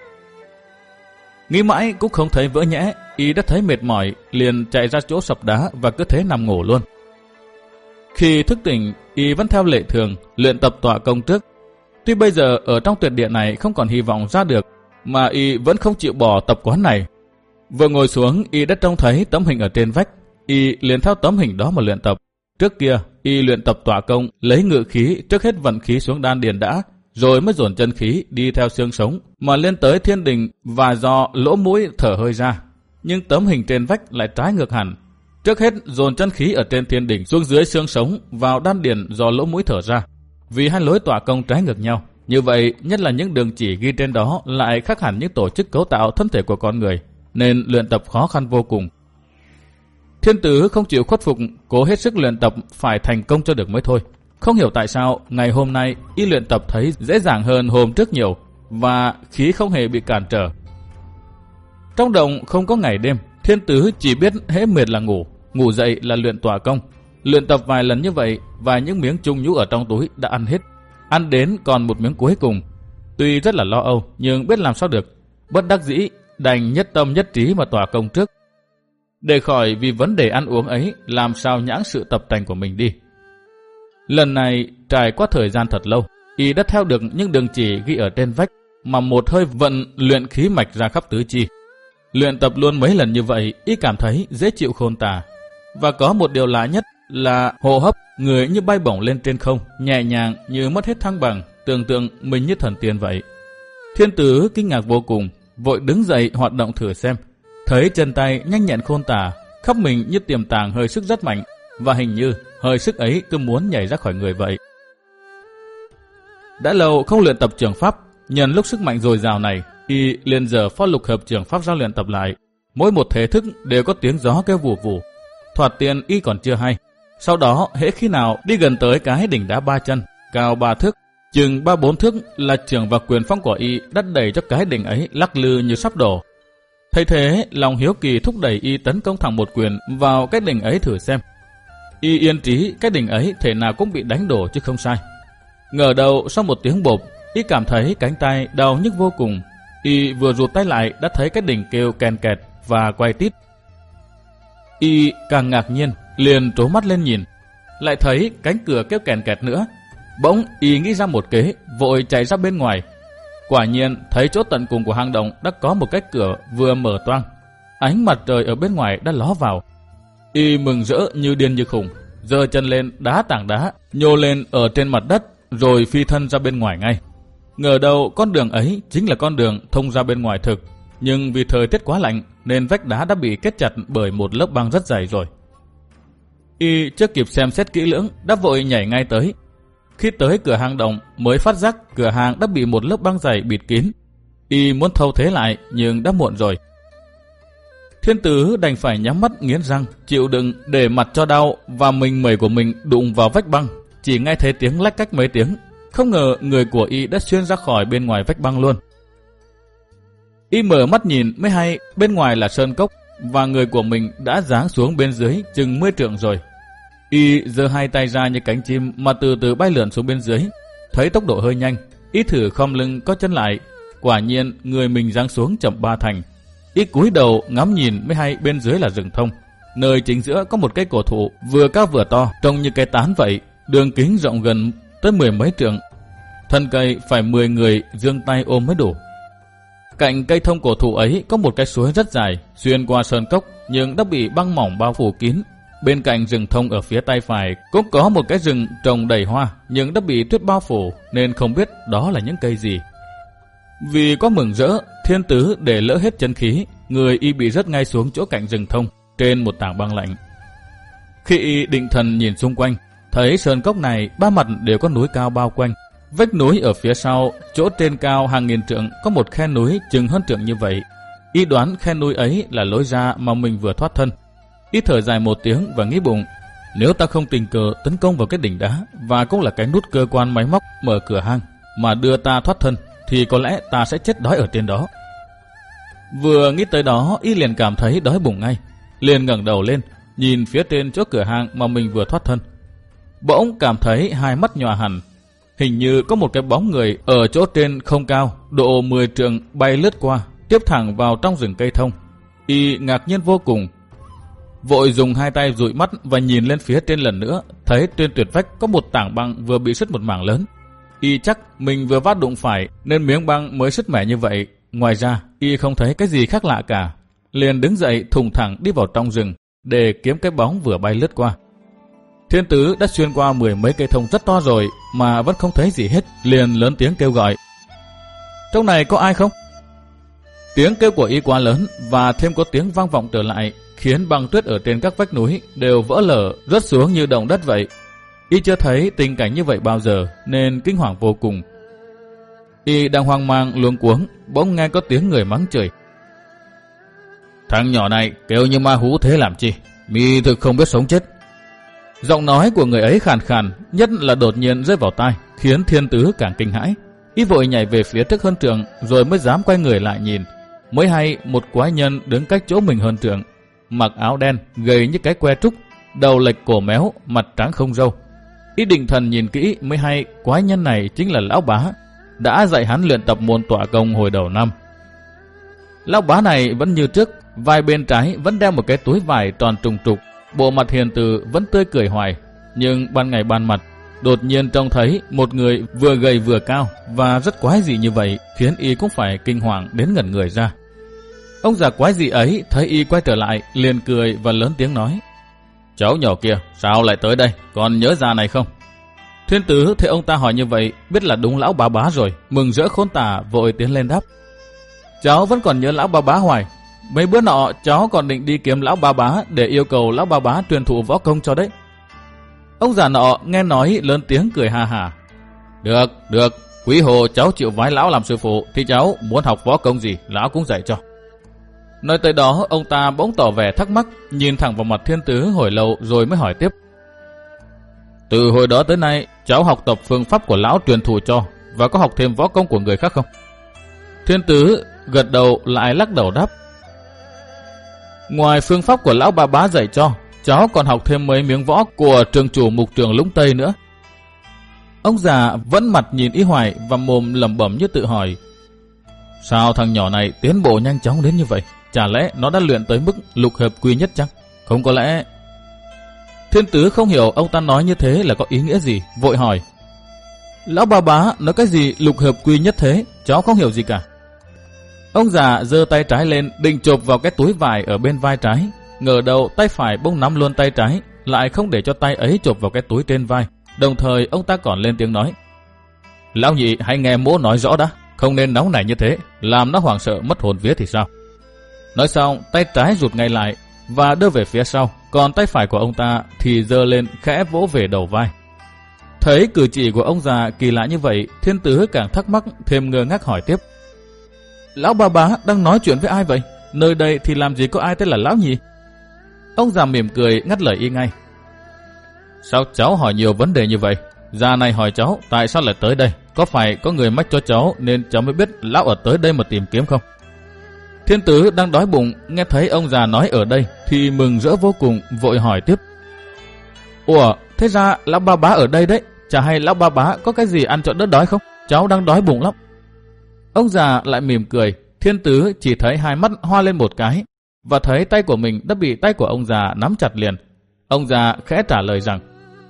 Nghĩ mãi cũng không thấy vỡ nhẽ, Y đã thấy mệt mỏi, liền chạy ra chỗ sập đá và cứ thế nằm ngủ luôn. Khi thức tỉnh, Y vẫn theo lệ thường luyện tập tọa công trước. Tuy bây giờ ở trong tuyệt địa này không còn hy vọng ra được, mà Y vẫn không chịu bỏ tập quán này. Vừa ngồi xuống, Y đã trông thấy tấm hình ở trên vách. Y liền theo tấm hình đó mà luyện tập. Trước kia, Y luyện tập tọa công, lấy ngự khí trước hết vận khí xuống đan điền đã, rồi mới dồn chân khí đi theo xương sống mà lên tới thiên đình và do lỗ mũi thở hơi ra. Nhưng tấm hình trên vách lại trái ngược hẳn. Trước hết dồn chân khí ở trên thiên đình xuống dưới xương sống vào đan điền do lỗ mũi thở ra. Vì hai lối tọa công trái ngược nhau, như vậy nhất là những đường chỉ ghi trên đó lại khác hẳn những tổ chức cấu tạo thân thể của con người, nên luyện tập khó khăn vô cùng. Thiên Tứ không chịu khuất phục, cố hết sức luyện tập phải thành công cho được mới thôi. Không hiểu tại sao ngày hôm nay Y luyện tập thấy dễ dàng hơn hôm trước nhiều, và khí không hề bị cản trở. Trong động không có ngày đêm, Thiên Tứ chỉ biết hễ mệt là ngủ, ngủ dậy là luyện tọa công. Luyện tập vài lần như vậy, và những miếng chung nhũ ở trong túi đã ăn hết. Ăn đến còn một miếng cuối cùng. Tuy rất là lo âu, nhưng biết làm sao được. Bất đắc dĩ, đành nhất tâm nhất trí mà tọa công trước, để khỏi vì vấn đề ăn uống ấy làm sao nhãng sự tập tành của mình đi. Lần này trải qua thời gian thật lâu, Y đã theo được những đường chỉ ghi ở trên vách mà một hơi vận luyện khí mạch ra khắp tứ chi. Luyện tập luôn mấy lần như vậy, Y cảm thấy dễ chịu khôn tả. Và có một điều lạ nhất là hô hấp người như bay bổng lên trên không, nhẹ nhàng như mất hết thăng bằng, tưởng tượng mình như thần tiên vậy. Thiên Tứ kinh ngạc vô cùng, vội đứng dậy hoạt động thử xem. Thấy chân tay nhanh nhẹn khôn tả, khắp mình như tiềm tàng hơi sức rất mạnh, và hình như hơi sức ấy cứ muốn nhảy ra khỏi người vậy. Đã lâu không luyện tập trường pháp, nhân lúc sức mạnh dồi dào này, Y liền giờ phó lục hợp trường pháp ra luyện tập lại. Mỗi một thể thức đều có tiếng gió kêu vù vù. Thoạt tiên Y còn chưa hay. Sau đó hễ khi nào đi gần tới cái đỉnh đá ba chân, cao ba thước, Chừng ba bốn thước là trưởng và quyền phong của y đã đẩy cho cái đỉnh ấy lắc lư như sắp đổ. Thấy thế, lòng hiếu kỳ thúc đẩy y tấn công thẳng một quyền vào cái đỉnh ấy thử xem. Y yên trí cái đỉnh ấy thể nào cũng bị đánh đổ chứ không sai. Ngờ đầu sau một tiếng bộp, y cảm thấy cánh tay đau nhức vô cùng. Y vừa rụt tay lại đã thấy cái đỉnh kêu kèn kẹt và quay tít. Y càng ngạc nhiên, liền trố mắt lên nhìn, lại thấy cánh cửa kêu kèn kẹt nữa. Bỗng y nghĩ ra một kế, vội chạy ra bên ngoài. Quả nhiên thấy chỗ tận cùng của hang động đã có một cái cửa vừa mở toang, ánh mặt trời ở bên ngoài đã ló vào. Y mừng rỡ như điên như khùng, giơ chân lên đá tảng đá nhô lên ở trên mặt đất, rồi phi thân ra bên ngoài ngay. Ngờ đâu con đường ấy chính là con đường thông ra bên ngoài thực, nhưng vì thời tiết quá lạnh nên vách đá đã bị kết chặt bởi một lớp băng rất dày rồi. Y chưa kịp xem xét kỹ lưỡng đã vội nhảy ngay tới. Khi tới cửa hang động mới phát giác cửa hàng đã bị một lớp băng dày bịt kín. Y muốn thâu thế lại nhưng đã muộn rồi. Thiên Tứ đành phải nhắm mắt nghiến răng chịu đựng để mặt cho đau và mình mẩy của mình đụng vào vách băng. Chỉ nghe thấy tiếng lách cách mấy tiếng, không ngờ người của y đã xuyên ra khỏi bên ngoài vách băng luôn. Y mở mắt nhìn mới hay bên ngoài là sơn cốc và người của mình đã giáng xuống bên dưới chừng mười trượng rồi. Y giơ hai tay ra như cánh chim mà từ từ bay lượn xuống bên dưới. Thấy tốc độ hơi nhanh, y thử khom lưng có chân lại, quả nhiên người mình giáng xuống chậm ba thành. Y cúi đầu ngắm nhìn mới hay bên dưới là rừng thông, nơi chính giữa có một cây cổ thụ vừa cao vừa to, trông như cây tán vậy, đường kính rộng gần tới mười mấy trượng. Thân cây phải mười người giương tay ôm mới đủ. Cạnh cây thông cổ thụ ấy có một cái suối rất dài xuyên qua sơn cốc nhưng đã bị băng mỏng bao phủ kín. Bên cạnh rừng thông ở phía tay phải cũng có một cái rừng trồng đầy hoa nhưng đã bị tuyết bao phủ nên không biết đó là những cây gì. Vì có mừng rỡ, Thiên Tứ để lỡ hết chân khí, người y bị rớt ngay xuống chỗ cạnh rừng thông trên một tảng băng lạnh. Khi y định thần nhìn xung quanh, thấy sơn cốc này ba mặt đều có núi cao bao quanh. Vách núi ở phía sau, chỗ trên cao hàng nghìn trượng có một khe núi chừng hơn trượng như vậy. Y đoán khe núi ấy là lối ra mà mình vừa thoát thân. Y thở dài một tiếng và nghĩ bụng, nếu ta không tình cờ tấn công vào cái đỉnh đá và cũng là cái nút cơ quan máy móc mở cửa hang mà đưa ta thoát thân, thì có lẽ ta sẽ chết đói ở trên đó. Vừa nghĩ tới đó, y liền cảm thấy đói bụng ngay, liền ngẩng đầu lên, nhìn phía trên chỗ cửa hang mà mình vừa thoát thân. Bỗng cảm thấy hai mắt nhòa hẳn, hình như có một cái bóng người ở chỗ trên không cao, độ mười trượng bay lướt qua, tiếp thẳng vào trong rừng cây thông. Y ngạc nhiên vô cùng, vội dùng hai tay dụi mắt và nhìn lên phía trên lần nữa, thấy trên tuyệt vách có một tảng băng vừa bị sứt một mảng lớn. Y chắc mình vừa vát đụng phải nên miếng băng mới sứt mẻ như vậy. Ngoài ra, y không thấy cái gì khác lạ cả. Liền đứng dậy thùng thẳng đi vào trong rừng để kiếm cái bóng vừa bay lướt qua. Thiên Tứ đã xuyên qua mười mấy cây thông rất to rồi mà vẫn không thấy gì hết, liền lớn tiếng kêu gọi. Trong này có ai không? Tiếng kêu của y quá lớn và thêm có tiếng vang vọng trở lại, khiến băng tuyết ở trên các vách núi đều vỡ lở, rớt xuống như động đất vậy. Y chưa thấy tình cảnh như vậy bao giờ nên kinh hoàng vô cùng. Y đang hoang mang luống cuống, bỗng nghe có tiếng người mắng chửi. Thằng nhỏ này kêu như ma hú thế làm chi? Mi thực không biết sống chết. Giọng nói của người ấy khàn khàn, nhất là đột nhiên rơi vào tai, khiến Thiên Tứ càng kinh hãi. Y vội nhảy về phía trước hơn trượng, rồi mới dám quay người lại nhìn. Mới hay một quái nhân đứng cách chỗ mình hơn trượng, mặc áo đen, gầy như cái que trúc, đầu lệch cổ méo, mặt trắng không râu. Y định thần nhìn kỹ mới hay quái nhân này chính là lão bá, đã dạy hắn luyện tập môn tọa công hồi đầu năm. Lão bá này vẫn như trước, vai bên trái vẫn đeo một cái túi vải tròn trùng trục, bộ mặt hiền từ vẫn tươi cười hoài. Nhưng ban ngày ban mặt, đột nhiên trông thấy một người vừa gầy vừa cao và rất quái dị như vậy, khiến y cũng phải kinh hoàng đến ngẩn người ra. Ông già quái dị ấy thấy y quay trở lại, liền cười và lớn tiếng nói: Cháu nhỏ kia, sao lại tới đây, còn nhớ già này không? Thiên Tứ thấy ông ta hỏi như vậy, biết là đúng lão bá bá rồi, mừng rỡ khôn tả, vội tiến lên đáp: Cháu vẫn còn nhớ lão bá bá hoài. Mấy bữa nọ cháu còn định đi kiếm lão bá bá để yêu cầu lão bá bá truyền thụ võ công cho đấy. Ông già nọ nghe nói lớn tiếng cười ha hả: Được, được, quý hồ cháu chịu vái lão làm sư phụ thì cháu muốn học võ công gì lão cũng dạy cho. Nói tới đó, ông ta bỗng tỏ vẻ thắc mắc, nhìn thẳng vào mặt Thiên Tứ hồi lâu rồi mới hỏi tiếp: Từ hồi đó tới nay cháu học tập phương pháp của lão truyền thụ cho và có học thêm võ công của người khác không? Thiên Tứ gật đầu lại lắc đầu đáp. Ngoài phương pháp của lão ba bá dạy cho, cháu còn học thêm mấy miếng võ của trường chủ Mục Trường Lũng Tây nữa. Ông già vẫn mặt nhìn Y Hoài và mồm lẩm bẩm như tự hỏi. Sao thằng nhỏ này tiến bộ nhanh chóng đến như vậy? Chả lẽ nó đã luyện tới mức lục hợp quy nhất chăng? Không có lẽ... Thiên Tứ không hiểu ông ta nói như thế là có ý nghĩa gì, vội hỏi. Lão ba bá nói cái gì lục hợp quy nhất thế? Cháu không hiểu gì cả. Ông già giơ tay trái lên định chộp vào cái túi vải ở bên vai trái. Ngờ đầu tay phải bỗng nắm luôn tay trái, lại không để cho tay ấy chộp vào cái túi trên vai. Đồng thời ông ta còn lên tiếng nói. Lão nhị hãy nghe mỗ nói rõ đã, không nên nóng nảy như thế, làm nó hoảng sợ mất hồn vía thì sao? Nói xong tay trái rụt ngay lại và đưa về phía sau, còn tay phải của ông ta thì giơ lên khẽ vỗ về đầu vai. Thấy cử chỉ của ông già kỳ lạ như vậy, Thiên Tứ càng thắc mắc thêm ngơ ngác hỏi tiếp. Lão ba bá đang nói chuyện với ai vậy? Nơi đây thì làm gì có ai tên là lão nhị? Ông già mỉm cười ngắt lời Y ngay. Sao cháu hỏi nhiều vấn đề như vậy? Già này hỏi cháu tại sao lại tới đây? Có phải có người mách cho cháu nên cháu mới biết lão ở tới đây mà tìm kiếm không? Thiên Tứ đang đói bụng, nghe thấy ông già nói ở đây thì mừng rỡ vô cùng, vội hỏi tiếp. Ủa, thế ra lão ba bá ở đây đấy, chả hay lão ba bá có cái gì ăn cho đỡ đói không? Cháu đang đói bụng lắm. Ông già lại mỉm cười. Thiên Tứ chỉ thấy hai mắt hoa lên một cái và thấy tay của mình đã bị tay của ông già nắm chặt liền. Ông già khẽ trả lời rằng,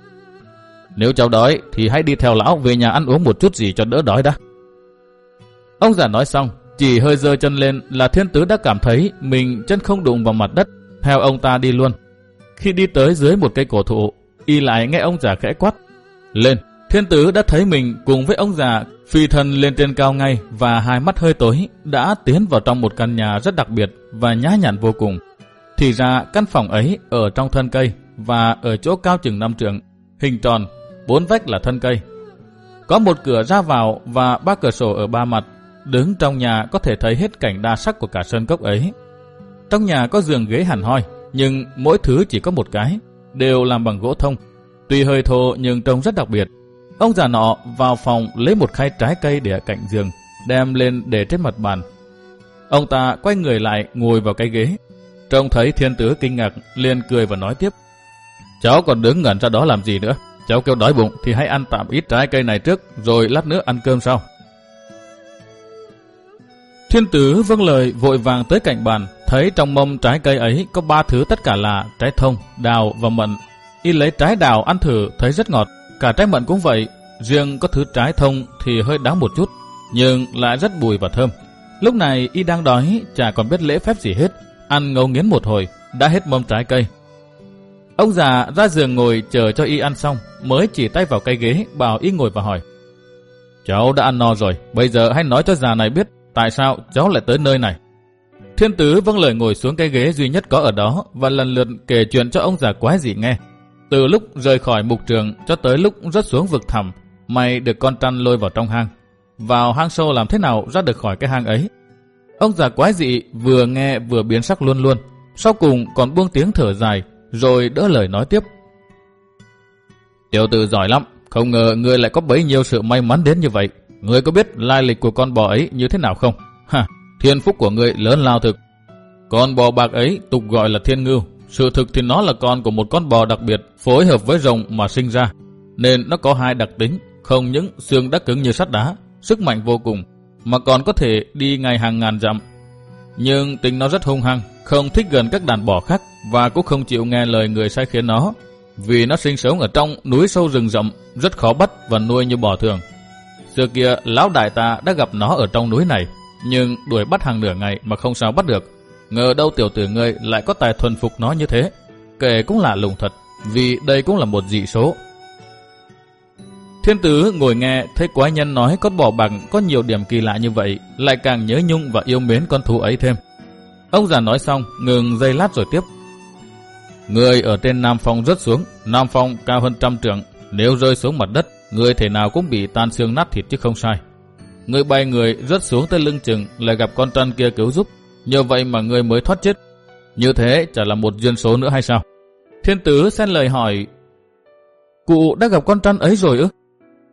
nếu cháu đói thì hãy đi theo lão về nhà ăn uống một chút gì cho đỡ đói đã. Ông già nói xong, chỉ hơi giơ chân lên là Thiên Tứ đã cảm thấy mình chân không đụng vào mặt đất, theo ông ta đi luôn. Khi đi tới dưới một cây cổ thụ, Y lại nghe ông già khẽ quát lên. Thiên Tứ đã thấy mình cùng với ông già phi thân lên trên cao ngay và hai mắt hơi tối đã tiến vào trong một căn nhà rất đặc biệt và nhã nhặn vô cùng. Thì ra căn phòng ấy ở trong thân cây và ở chỗ cao chừng năm trượng, hình tròn, bốn vách là thân cây. Có một cửa ra vào và ba cửa sổ ở ba mặt. Đứng trong nhà có thể thấy hết cảnh đa sắc của cả sơn cốc ấy. Trong nhà có giường ghế hẳn hoi, nhưng mỗi thứ chỉ có một cái, đều làm bằng gỗ thông. Tuy hơi thô nhưng trông rất đặc biệt. Ông già nọ vào phòng lấy một khay trái cây để ở cạnh giường, đem lên để trên mặt bàn. Ông ta quay người lại ngồi vào cái ghế. Trông thấy Thiên Tứ kinh ngạc, liền cười và nói tiếp. Cháu còn đứng ngẩn ra đó làm gì nữa? Cháu kêu đói bụng thì hãy ăn tạm ít trái cây này trước, rồi lát nữa ăn cơm sau. Thiên Tứ vâng lời vội vàng tới cạnh bàn, thấy trong mâm trái cây ấy có ba thứ tất cả là trái thông, đào và mận. Y lấy trái đào ăn thử thấy rất ngọt, cả trái mận cũng vậy. Riêng có thứ trái thông thì hơi đắng một chút, nhưng lại rất bùi và thơm. Lúc này Y đang đói, chả còn biết lễ phép gì hết, ăn ngấu nghiến một hồi đã hết mâm trái cây. Ông già ra giường ngồi chờ cho Y ăn xong, mới chỉ tay vào cây ghế bảo Y ngồi và hỏi. Cháu đã ăn no rồi, bây giờ hãy nói cho già này biết tại sao cháu lại tới nơi này. Thiên Tứ vâng lời ngồi xuống cái ghế duy nhất có ở đó và lần lượt kể chuyện cho ông già quái dị nghe. Từ lúc rời khỏi Mục Trường cho tới lúc rớt xuống vực thẳm, mày được con trăn lôi vào trong hang. Vào hang sâu làm thế nào ra được khỏi cái hang ấy? Ông già quái dị vừa nghe vừa biến sắc luôn luôn, sau cùng còn buông tiếng thở dài, rồi đỡ lời nói tiếp. Tiểu tử giỏi lắm, không ngờ ngươi lại có bấy nhiêu sự may mắn đến như vậy. Ngươi có biết lai lịch của con bò ấy như thế nào không? Ha, thiên phúc của ngươi lớn lao thực. Con bò bạc ấy tục gọi là thiên ngưu. Sự thực thì nó là con của một con bò đặc biệt phối hợp với rồng mà sinh ra, nên nó có hai đặc tính. Không những xương đã cứng như sắt đá, sức mạnh vô cùng, mà còn có thể đi ngày hàng ngàn dặm. Nhưng tính nó rất hung hăng, không thích gần các đàn bò khác và cũng không chịu nghe lời người sai khiến nó, vì nó sinh sống ở trong núi sâu rừng rậm, rất khó bắt và nuôi như bò thường. Xưa kia lão đại ta đã gặp nó ở trong núi này, nhưng đuổi bắt hàng nửa ngày mà không sao bắt được. Ngờ đâu tiểu tử ngươi lại có tài thuần phục nó như thế. Kể cũng lạ lùng thật, vì đây cũng là một dị số. Thiên Tứ ngồi nghe thấy quái nhân nói con bò bằng có nhiều điểm kỳ lạ như vậy, lại càng nhớ nhung và yêu mến con thú ấy thêm. Ông già nói xong ngừng giây lát rồi tiếp. Người ở trên Nam Phong rớt xuống, Nam Phong cao hơn trăm trượng, nếu rơi xuống mặt đất, người thể nào cũng bị tan xương nát thịt chứ không sai. Người bay người rớt xuống tới lưng chừng lại gặp con trăn kia cứu giúp, nhờ vậy mà người mới thoát chết. Như thế chả là một duyên số nữa hay sao? Thiên Tứ xen lời hỏi. Cụ đã gặp con trăn ấy rồi ư?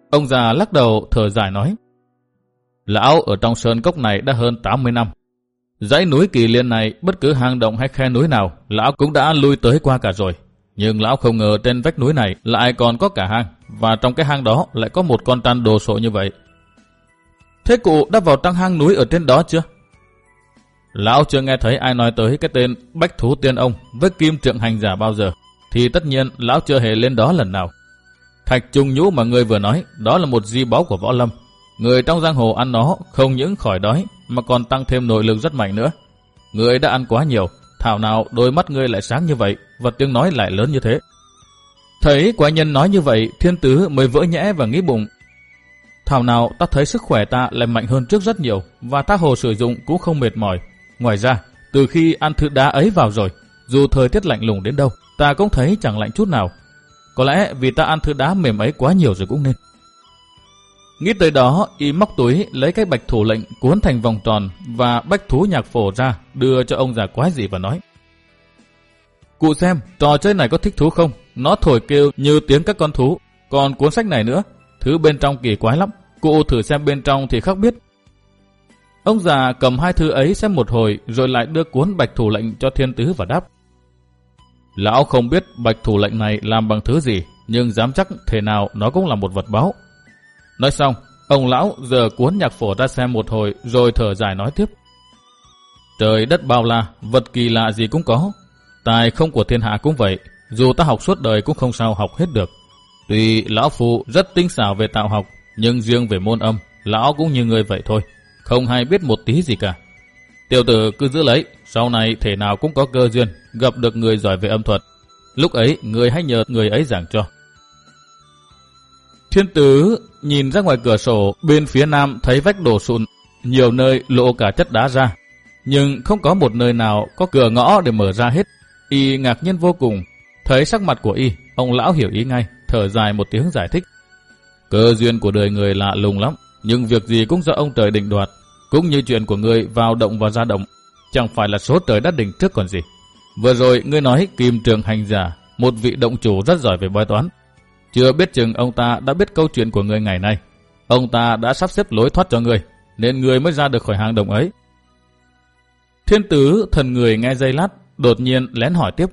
Ông già lắc đầu thở dài nói, lão ở trong sơn cốc này đã hơn tám mươi năm. Dãy núi Kỳ Liên này, bất cứ hang động hay khe núi nào, lão cũng đã lui tới qua cả rồi. Nhưng lão không ngờ trên vách núi này lại còn có cả hang, và trong cái hang đó lại có một con trăn đồ sộ như vậy. Thế cụ đã vào trong hang núi ở trên đó chưa? Lão chưa nghe thấy ai nói tới cái tên Bách Thú Tiên Ông với Kim Trượng Hành Giả bao giờ, thì tất nhiên lão chưa hề lên đó lần nào. Thạch trùng nhũ mà người vừa nói, đó là một di báu của võ lâm. Người trong giang hồ ăn nó không những khỏi đói mà còn tăng thêm nội lực rất mạnh nữa. Người đã ăn quá nhiều, thảo nào đôi mắt ngươi lại sáng như vậy và tiếng nói lại lớn như thế. Thấy quái nhân nói như vậy, Thiên Tứ mới vỡ nhẽ và nghĩ bụng, thảo nào ta thấy sức khỏe ta lại mạnh hơn trước rất nhiều, và tha hồ sử dụng cũng không mệt mỏi. Ngoài ra, từ khi ăn thứ đá ấy vào rồi, dù thời tiết lạnh lùng đến đâu, ta cũng thấy chẳng lạnh chút nào. Có lẽ vì ta ăn thứ đá mềm ấy quá nhiều rồi cũng nên. Nghĩ tới đó, y móc túi lấy cái bạch thủ lệnh cuốn thành vòng tròn và bách thú nhạc phổ ra, đưa cho ông già quái dị và nói, cụ xem, trò chơi này có thích thú không? Nó thổi kêu như tiếng các con thú. Còn cuốn sách này nữa, thứ bên trong kỳ quái lắm, cụ thử xem bên trong thì khắc biết. Ông già cầm hai thứ ấy xem một hồi, rồi lại đưa cuốn bạch thủ lệnh cho Thiên Tứ và đáp, lão không biết bạch thủ lệnh này làm bằng thứ gì, nhưng dám chắc thể nào nó cũng là một vật báu. Nói xong, ông lão giở cuốn nhạc phổ ra xem một hồi, rồi thở dài nói tiếp, trời đất bao la, vật kỳ lạ gì cũng có. Tài không của thiên hạ cũng vậy, dù ta học suốt đời cũng không sao học hết được. Tuy lão phụ rất tinh xảo về tạo học, nhưng riêng về môn âm, lão cũng như người vậy thôi, không hay biết một tí gì cả. Tiểu tử cứ giữ lấy, sau này thể nào cũng có cơ duyên gặp được người giỏi về âm thuật. Lúc ấy người hãy nhờ người ấy giảng cho. Thiên Tứ nhìn ra ngoài cửa sổ, bên phía nam thấy vách đổ sụn, nhiều nơi lộ cả chất đá ra, nhưng không có một nơi nào có cửa ngõ để mở ra hết. Y ngạc nhiên vô cùng. Thấy sắc mặt của y, ông lão hiểu ý ngay, thở dài một tiếng giải thích, cơ duyên của đời người lạ lùng lắm, nhưng việc gì cũng do ông trời định đoạt. Cũng như chuyện của người vào động và ra động, chẳng phải là số trời đã định trước còn gì. Vừa rồi ngươi nói Kim Trượng Hành Giả, một vị động chủ rất giỏi về bói toán. Chưa biết chừng ông ta đã biết câu chuyện của ngươi ngày nay. Ông ta đã sắp xếp lối thoát cho ngươi, nên ngươi mới ra được khỏi hang động ấy. Thiên Tứ thần người nghe giây lát, đột nhiên lén hỏi tiếp,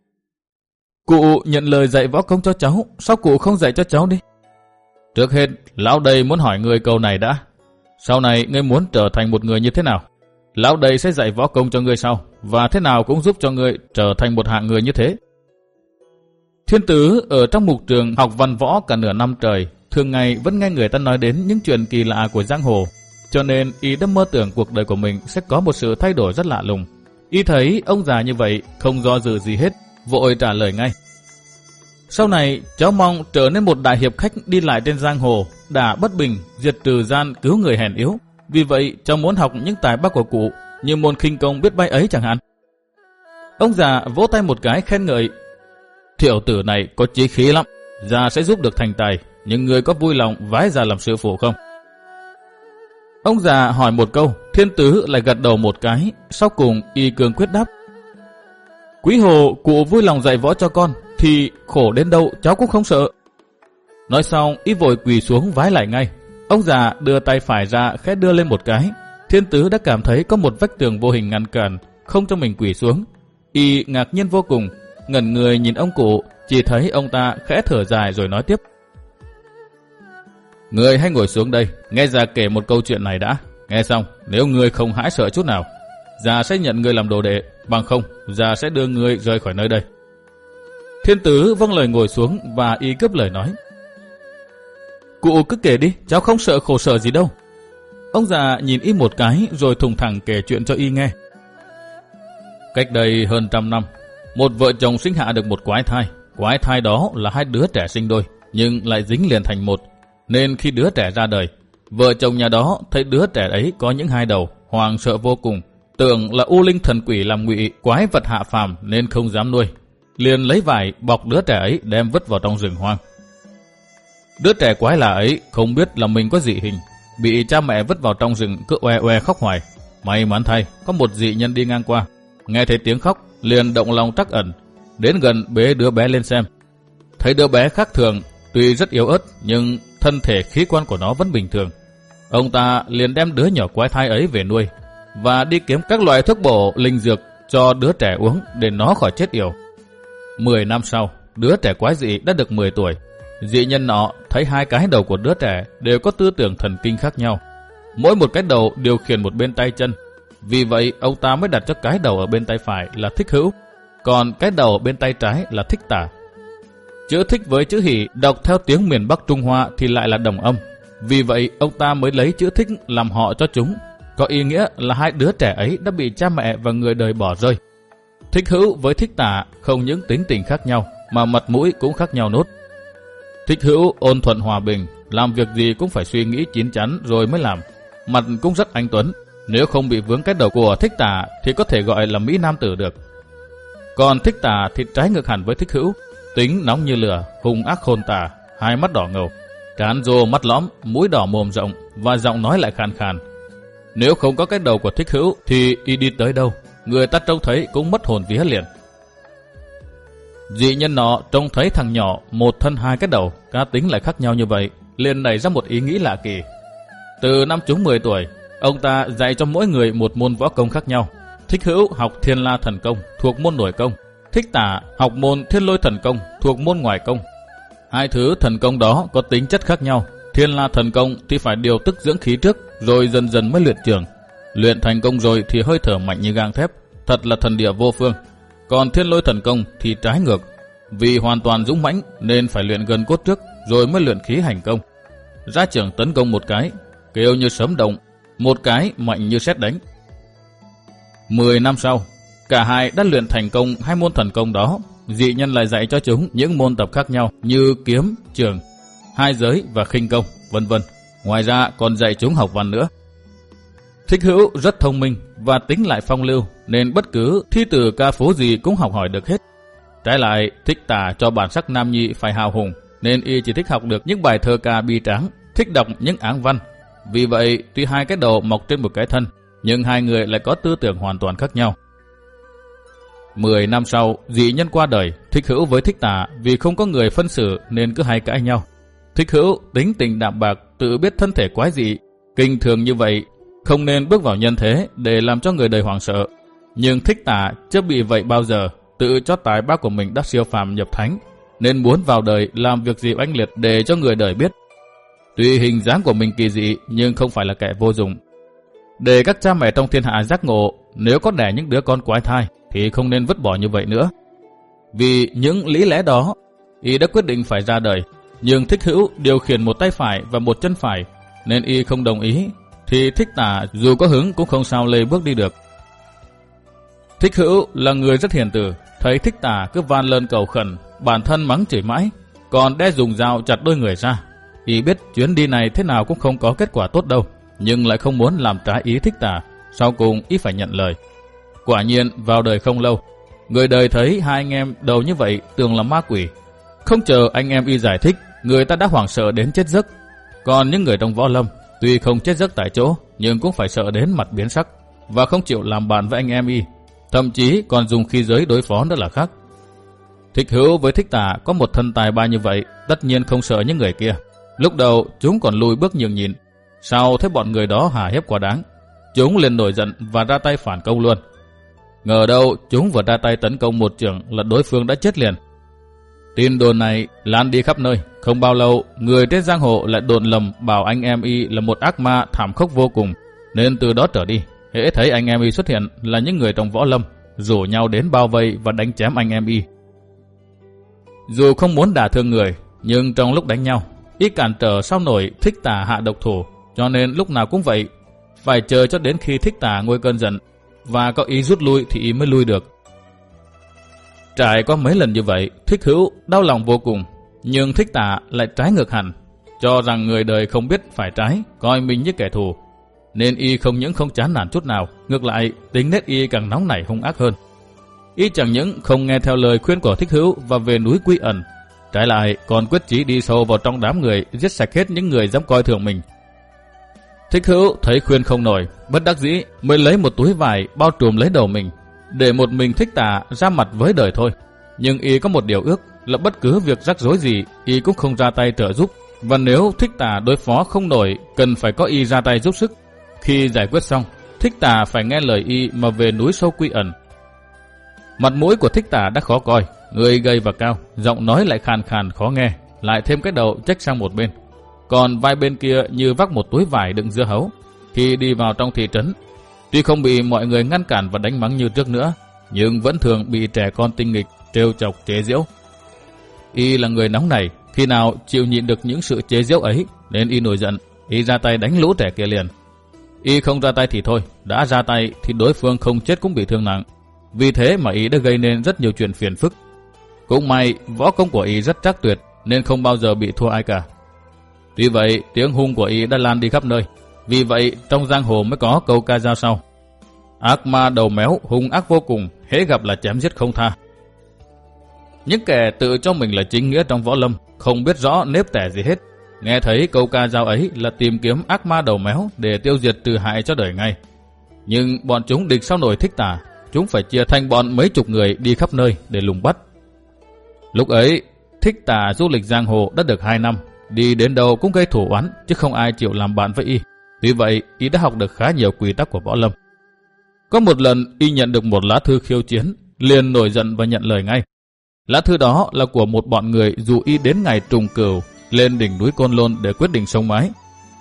cụ nhận lời dạy võ công cho cháu, sao cụ không dạy cho cháu đi? Trước hết, lão đây muốn hỏi ngươi câu này đã. Sau này ngươi muốn trở thành một người như thế nào? Lão đây sẽ dạy võ công cho ngươi sau, và thế nào cũng giúp cho ngươi trở thành một hạng người như thế. Thiên Tứ ở trong mục trường học văn võ cả nửa năm trời, thường ngày vẫn nghe người ta nói đến những chuyện kỳ lạ của giang hồ, cho nên y đã mơ tưởng cuộc đời của mình sẽ có một sự thay đổi rất lạ lùng. Y thấy ông già như vậy, không do dự gì hết, vội trả lời ngay. Sau này, cháu mong trở nên một đại hiệp khách đi lại trên giang hồ, đả bất bình, diệt trừ gian, cứu người hèn yếu. Vì vậy, cháu muốn học những tài bắc của cụ, như môn khinh công biết bay ấy chẳng hạn. Ông già vỗ tay một cái khen ngợi, tiểu tử này có chí khí lắm, già sẽ giúp được thành tài, nhưng người có vui lòng vái già làm sư phụ không? Ông già hỏi một câu, Thiên Tứ lại gật đầu một cái, sau cùng y cương quyết đáp, quý hồ cụ vui lòng dạy võ cho con, thì khổ đến đâu cháu cũng không sợ. Nói xong y vội quỳ xuống vái lại ngay. Ông già đưa tay phải ra khẽ đưa lên một cái. Thiên Tứ đã cảm thấy có một vách tường vô hình ngăn cản, không cho mình quỳ xuống. Y ngạc nhiên vô cùng, ngẩn người nhìn ông cụ, chỉ thấy ông ta khẽ thở dài rồi nói tiếp, người hãy ngồi xuống đây, nghe già kể một câu chuyện này đã. Nghe xong, nếu người không hãi sợ chút nào, già sẽ nhận người làm đồ đệ, bằng không già sẽ đưa người rời khỏi nơi đây. Thiên Tứ vâng lời ngồi xuống và y cướp lời nói, cụ cứ kể đi, cháu không sợ khổ sở gì đâu. Ông già nhìn y một cái rồi thùng thẳng kể chuyện cho y nghe. Cách đây hơn trăm năm, một vợ chồng sinh hạ được một quái thai. Quái thai đó là hai đứa trẻ sinh đôi, nhưng lại dính liền thành một. Nên khi đứa trẻ ra đời, vợ chồng nhà đó thấy đứa trẻ ấy có những hai đầu, hoảng sợ vô cùng, tưởng là u linh thần quỷ làm ngụy, quái vật hạ phàm nên không dám nuôi. Liền lấy vải bọc đứa trẻ ấy đem vứt vào trong rừng hoang. Đứa trẻ quái lạ ấy không biết là mình có dị hình, bị cha mẹ vứt vào trong rừng cứ oe oe khóc hoài. May mắn thay, có một dị nhân đi ngang qua, nghe thấy tiếng khóc, liền động lòng trắc ẩn, đến gần bế đứa bé lên xem. Thấy đứa bé khác thường, tuy rất yếu ớt nhưng thân thể khí quan của nó vẫn bình thường. Ông ta liền đem đứa nhỏ quái thai ấy về nuôi và đi kiếm các loại thuốc bổ linh dược cho đứa trẻ uống để nó khỏi chết yểu. Mười năm sau, đứa trẻ quái dị đã được mười tuổi. Dị nhân nọ thấy hai cái đầu của đứa trẻ đều có tư tưởng thần kinh khác nhau. Mỗi một cái đầu điều khiển một bên tay chân. Vì vậy ông ta mới đặt cho cái đầu ở bên tay phải là Thích Hữu, còn cái đầu ở bên tay trái là Thích Tả. Chữ Thích với chữ Hỷ đọc theo tiếng miền Bắc Trung Hoa thì lại là đồng âm. Vì vậy ông ta mới lấy chữ Thích làm họ cho chúng, có ý nghĩa là hai đứa trẻ ấy đã bị cha mẹ và người đời bỏ rơi. Thích Hữu với Thích Tả không những tính tình khác nhau mà mặt mũi cũng khác nhau nốt. Thích Hữu ôn thuận hòa bình, làm việc gì cũng phải suy nghĩ chín chắn rồi mới làm, mặt cũng rất anh tuấn. Nếu không bị vướng cái đầu của Thích Tả thì có thể gọi là Mỹ Nam Tử được. Còn Thích Tả thì trái ngược hẳn với Thích Hữu, tính nóng như lửa, hung ác khôn tả, hai mắt đỏ ngầu, trán rô mắt lõm, mũi đỏ mồm rộng và giọng nói lại khàn khàn. Nếu không có cái đầu của Thích Hữu thì y đi tới đâu, người ta trông thấy cũng mất hồn vía liền. Dị nhân nọ trông thấy thằng nhỏ một thân hai cái đầu, cá tính lại khác nhau như vậy, liền nảy ra một ý nghĩ lạ kỳ. Từ năm chúng mười tuổi, ông ta dạy cho mỗi người một môn võ công khác nhau. Thích Hữu học Thiên La Thần Công thuộc môn nội công, Thích Tả học môn Thiên Lôi Thần Công thuộc môn ngoại công. Hai thứ thần công đó có tính chất khác nhau. Thiên La Thần Công thì phải điều tức dưỡng khí trước, rồi dần dần mới luyện trường. Luyện thành công rồi thì hơi thở mạnh như gang thép, thật là thần địa vô phương. Còn Thiên Lôi Thần Công thì trái ngược, vì hoàn toàn dũng mãnh nên phải luyện gần cốt trước, rồi mới luyện khí hành công. Ra trường tấn công một cái, kêu như sấm động, một cái mạnh như sét đánh. Mười năm sau, cả hai đã luyện thành công hai môn thần công đó. Dị nhân lại dạy cho chúng những môn tập khác nhau như kiếm, trường, hai giới và khinh công, vân vân. Ngoài ra còn dạy chúng học văn nữa. Thích Hữu rất thông minh và tính lại phong lưu, nên bất cứ thi từ ca phú gì cũng học hỏi được hết. Trái lại, Thích Tả cho bản sắc nam nhi phải hào hùng, nên y chỉ thích học được những bài thơ ca bi tráng, thích đọc những áng văn. Vì vậy, tuy hai cái đầu mọc trên một cái thân, nhưng hai người lại có tư tưởng hoàn toàn khác nhau. Mười năm sau, dị nhân qua đời, Thích Hữu với Thích Tả vì không có người phân xử nên cứ hay cãi nhau. Thích Hữu tính tình đạm bạc, tự biết thân thể quái dị, kinh thường như vậy, không nên bước vào nhân thế để làm cho người đời hoảng sợ. Nhưng Thích Tả chưa bị vậy bao giờ, tự cho tài ba của mình đã siêu phàm nhập thánh, nên muốn vào đời làm việc gì oanh liệt để cho người đời biết. Tuy hình dáng của mình kỳ dị nhưng không phải là kẻ vô dụng. Để các cha mẹ trong thiên hạ giác ngộ, nếu có đẻ những đứa con quái thai thì không nên vứt bỏ như vậy nữa. Vì những lý lẽ đó, y đã quyết định phải ra đời. Nhưng Thích Hữu điều khiển một tay phải và một chân phải, nên y không đồng ý, thì Thích Tả dù có hứng cũng không sao lê bước đi được. Thích Hữu là người rất hiền từ, thấy Thích Tả cứ van lơn cầu khẩn, bản thân mắng chửi mãi, còn đe dùng dao chặt đôi người ra. Y biết chuyến đi này thế nào cũng không có kết quả tốt đâu, nhưng lại không muốn làm trái ý Thích Tả. Sau cùng y phải nhận lời. Quả nhiên vào đời không lâu, người đời thấy hai anh em đầu như vậy tưởng là ma quỷ. Không chờ anh em y giải thích, người ta đã hoảng sợ đến chết giấc. Còn những người trong võ lâm tuy không chết giấc tại chỗ, nhưng cũng phải sợ đến mặt biến sắc và không chịu làm bạn với anh em y, thậm chí còn dùng khí giới đối phó nữa là khác. Thích Hữu với Thích Tả có một thân tài ba như vậy, tất nhiên không sợ những người kia. Lúc đầu chúng còn lùi bước nhường nhịn, sau thấy bọn người đó hà hiếp quá đáng, chúng liền nổi giận và ra tay phản công luôn. Ngờ đâu chúng vừa ra tay tấn công một chưởng là đối phương đã chết liền. Tin đồn này lan đi khắp nơi, không bao lâu người trên giang hồ lại đồn lầm bảo anh em y là một ác ma thảm khốc vô cùng, nên từ đó trở đi, hễ thấy anh em y xuất hiện là những người trong võ lâm rủ nhau đến bao vây và đánh chém anh em y. Dù không muốn đả thương người, nhưng trong lúc đánh nhau, y cản trở sao nổi Thích Tả hạ độc thủ, cho nên lúc nào cũng vậy, phải chờ cho đến khi Thích Tả nguôi cơn giận và có ý rút lui thì y mới lui được. Trải qua mấy lần như vậy, Thích Hữu đau lòng vô cùng, nhưng Thích Tả lại trái ngược hẳn, cho rằng người đời không biết phải trái, coi mình như kẻ thù, nên y không những không chán nản chút nào, ngược lại tính nết y càng nóng nảy hung ác hơn. Y chẳng những không nghe theo lời khuyên của Thích Hữu và về núi Quy Ẩn, trái lại còn quyết chí đi sâu vào trong đám người, giết sạch hết những người dám coi thường mình. Thích Hữu thấy khuyên không nổi, bất đắc dĩ mới lấy một túi vải bao trùm lấy đầu mình, để một mình Thích Tả ra mặt với đời thôi. Nhưng y có một điều ước là bất cứ việc rắc rối gì y cũng không ra tay trợ giúp, và nếu Thích Tà đối phó không nổi, cần phải có y ra tay giúp sức. Khi giải quyết xong, Thích Tà phải nghe lời y mà về núi sâu quy ẩn. Mặt mũi của Thích Tà đã khó coi, người gầy và cao, giọng nói lại khàn khàn khó nghe, lại thêm cái đầu chếch sang một bên. Còn vai bên kia như vác một túi vải đựng dưa hấu. Khi đi vào trong thị trấn, tuy không bị mọi người ngăn cản và đánh mắng như trước nữa, nhưng vẫn thường bị trẻ con tinh nghịch trêu chọc chế giễu. Y là người nóng nảy, khi nào chịu nhịn được những sự chế giễu ấy nên y nổi giận, y ra tay đánh lũ trẻ kia liền. Y không ra tay thì thôi, đã ra tay thì đối phương không chết cũng bị thương nặng. Vì thế mà y đã gây nên rất nhiều chuyện phiền phức. Cũng may võ công của y rất chắc tuyệt nên không bao giờ bị thua ai cả. Tuy vậy tiếng hung của y đã lan đi khắp nơi. Vì vậy trong giang hồ mới có câu ca dao sau: ác ma đầu méo hung ác vô cùng, hễ gặp là chém giết không tha. Những kẻ tự cho mình là chính nghĩa trong võ lâm, không biết rõ nếp tẻ gì hết, nghe thấy câu ca dao ấy là tìm kiếm ác ma đầu méo để tiêu diệt trừ hại cho đời ngay. Nhưng bọn chúng địch sao nổi Thích Tà, chúng phải chia thành bọn mấy chục người đi khắp nơi để lùng bắt. Lúc ấy Thích Tà du lịch giang hồ đã được hai năm, đi đến đâu cũng gây thủ oán chứ không ai chịu làm bạn với y. Vì vậy y đã học được khá nhiều quy tắc của võ lâm. Có một lần y nhận được một lá thư khiêu chiến, liền nổi giận và nhận lời ngay. Lá thư đó là của một bọn người dụ y đến ngày trùng cửu lên đỉnh núi Côn Lôn để quyết định sông mái.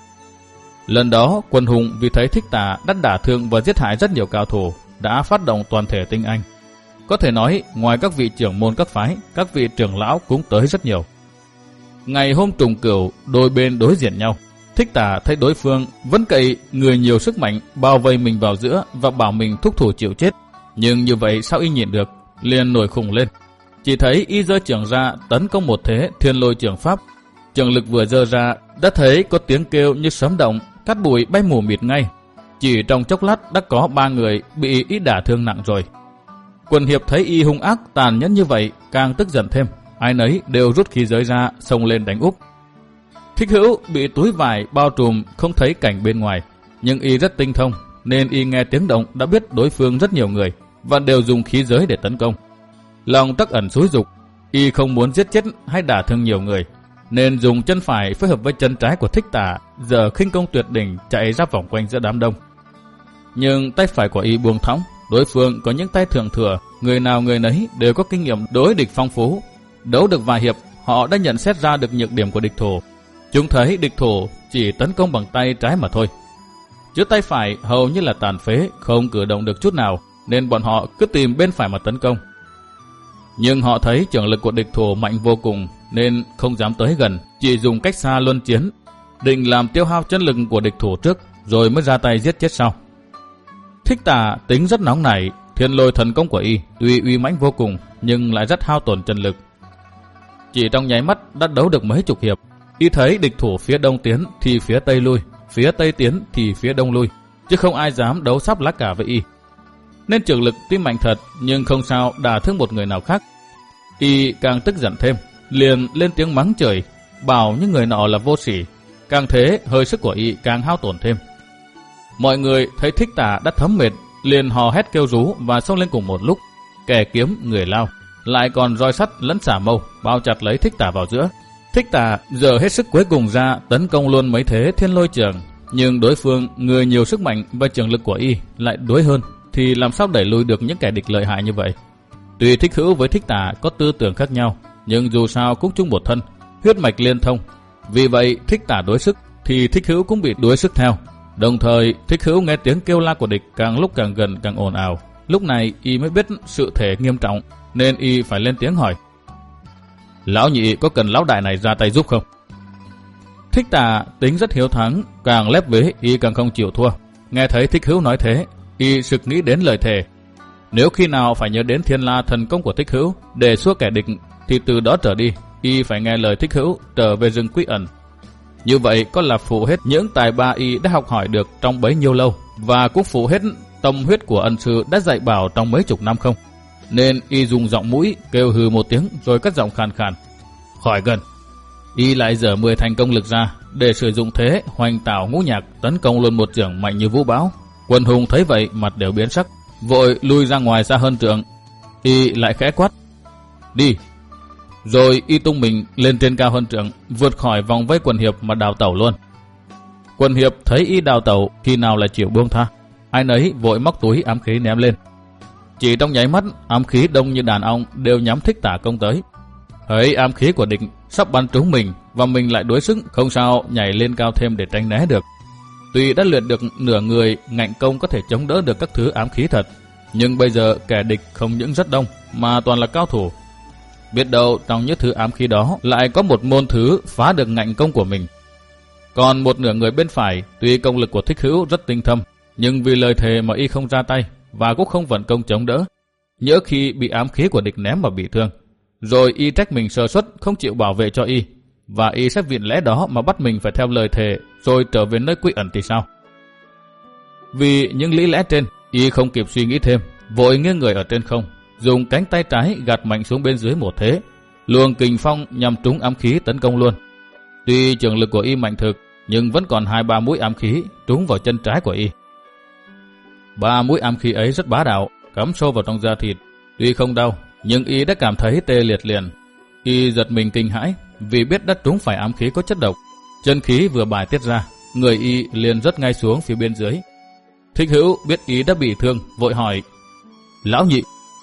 Lần đó Quân Hùng vì thấy Thích Tà đã đả thương và giết hại rất nhiều cao thủ, đã phát động toàn thể tinh anh. Có thể nói ngoài các vị trưởng môn các phái, các vị trưởng lão cũng tới rất nhiều. Ngày hôm trùng cửu, đôi bên đối diện nhau. Thích Tà thấy đối phương vẫn cậy người nhiều sức mạnh bao vây mình vào giữa và bảo mình thúc thủ chịu chết. Nhưng như vậy sao y nhịn được, liền nổi khùng lên. Chỉ thấy y giơ chưởng ra tấn công một thế thiên lôi chưởng pháp. Chưởng lực vừa giơ ra đã thấy có tiếng kêu như sấm động, cát bụi bay mù mịt ngay. Chỉ trong chốc lát đã có ba người bị y đả thương nặng rồi. Quần hiệp thấy y hung ác tàn nhẫn như vậy càng tức giận thêm, ai nấy đều rút khí giới ra xông lên đánh úp. Thích Hữu bị túi vải bao trùm không thấy cảnh bên ngoài, nhưng y rất tinh thông nên y nghe tiếng động đã biết đối phương rất nhiều người và đều dùng khí giới để tấn công. Lòng trắc ẩn xúi dục, y không muốn giết chết hay đả thương nhiều người nên dùng chân phải phối hợp với chân trái của Thích Tà giờ khinh công tuyệt đỉnh chạy ra vòng quanh giữa đám đông. Nhưng tay phải của y buông thõng, đối phương có những tay thượng thừa, người nào người nấy đều có kinh nghiệm đối địch phong phú. Đấu được vài hiệp, họ đã nhận xét ra được nhược điểm của địch thủ. Chúng thấy địch thủ chỉ tấn công bằng tay trái mà thôi, chứ tay phải hầu như là tàn phế, không cử động được chút nào, nên bọn họ cứ tìm bên phải mà tấn công. Nhưng họ thấy chưởng lực của địch thủ mạnh vô cùng nên không dám tới gần, chỉ dùng cách xa luân chiến, định làm tiêu hao chân lực của địch thủ trước rồi mới ra tay giết chết sau. Thích Tà tính rất nóng nảy, thiên lôi thần công của y tuy uy mãnh vô cùng nhưng lại rất hao tổn chân lực. Chỉ trong nháy mắt đã đấu được mấy chục hiệp, y thấy địch thủ phía đông tiến thì phía tây lui, phía tây tiến thì phía đông lui, chứ không ai dám đấu sắp lá cả với y. Nên trường lực tuy mạnh thật nhưng không sao đả thương một người nào khác. Y càng tức giận thêm, liền lên tiếng mắng trời, bảo những người nọ là vô sỉ. Càng thế hơi sức của y càng hao tổn thêm. Mọi người thấy Thích Tà đã thấm mệt, liền hò hét kêu rú và xông lên cùng một lúc, kẻ kiếm người lao, lại còn roi sắt lẫn xả mâu bao chặt lấy Thích Tà vào giữa. Thích Tà giờ hết sức cuối cùng ra tấn công luôn mấy thế thiên lôi chưởng, nhưng đối phương người nhiều sức mạnh và trường lực của y lại đuối hơn, thì làm sao đẩy lùi được những kẻ địch lợi hại như vậy. Tuy Thích Hữu với Thích Tà có tư tưởng khác nhau, nhưng dù sao cũng chung một thân, huyết mạch liên thông. Vì vậy Thích Tà đuối sức thì Thích Hữu cũng bị đuối sức theo. Đồng thời Thích Hữu nghe tiếng kêu la của địch càng lúc càng gần càng ồn ào. Lúc này y mới biết sự thể nghiêm trọng nên y phải lên tiếng hỏi: lão nhị có cần lão đại này ra tay giúp không? Thích Tà tính rất hiếu thắng, càng lép vế y càng không chịu thua. Nghe thấy Thích Hữu nói thế, y sực nghĩ đến lời thề: nếu khi nào phải nhớ đến thiên la thần công của Thích Hữu để xua kẻ địch thì từ đó trở đi y phải nghe lời Thích Hữu trở về rừng Quy Ẩn. Như vậy có là phụ hết những tài ba y đã học hỏi được trong bấy nhiêu lâu, và cũng phụ hết tâm huyết của ân sư đã dạy bảo trong mấy chục năm không? Nên y dùng giọng mũi kêu hừ một tiếng rồi cất giọng khàn khàn: khỏi gần. Y lại dở mười thành công lực ra để sử dụng thế hoành tảo ngũ nhạc tấn công luôn một chưởng mạnh như vũ bão. Quân hùng thấy vậy mặt đều biến sắc, vội lui ra ngoài xa hơn trượng. Y lại khẽ quát: đi. Rồi y tung mình lên trên cao hơn trượng, vượt khỏi vòng vây quần hiệp mà đào tẩu luôn. Quần hiệp thấy y đào tẩu, khi nào là chịu buông tha. Ai nấy vội móc túi ám khí ném lên. Chỉ trong nháy mắt, ám khí đông như đàn ong đều nhắm Thích Tả công tới. Thấy ám khí của địch sắp bắn trúng mình và mình lại đuối sức, không sao nhảy lên cao thêm để tránh né được. Tuy đã luyện được nửa người, ngạnh công có thể chống đỡ được các thứ ám khí thật, nhưng bây giờ kẻ địch không những rất đông mà toàn là cao thủ. Biết đâu trong những thứ ám khí đó lại có một môn thứ phá được ngạnh công của mình. Còn một nửa người bên phải, tuy công lực của Thích Hữu rất tinh thâm, nhưng vì lời thề mà y không ra tay và cũng không vận công chống đỡ, nhỡ khi bị ám khí của địch ném mà bị thương, rồi y trách mình sơ suất không chịu bảo vệ cho y, và y sẽ viện lẽ đó mà bắt mình phải theo lời thề rồi trở về nơi quy ẩn thì sao? Vì những lý lẽ trên, y không kịp suy nghĩ thêm, vội nghiêng người ở trên không, dùng cánh tay trái gạt mạnh xuống bên dưới một thế, luồng kình phong nhằm trúng ám khí tấn công luôn. Tuy trường lực của y mạnh thực, nhưng vẫn còn hai ba mũi ám khí trúng vào chân trái của y. Ba mũi ám khí ấy rất bá đạo, cắm sâu vào trong da thịt. Tuy không đau, nhưng y đã cảm thấy tê liệt liền. Y giật mình kinh hãi, vì biết đã trúng phải ám khí có chất độc. Chân khí vừa bài tiết ra, người y liền rớt ngay xuống phía bên dưới. Thích Hữu biết y đã bị thương, vội hỏi: "Lão nhị?"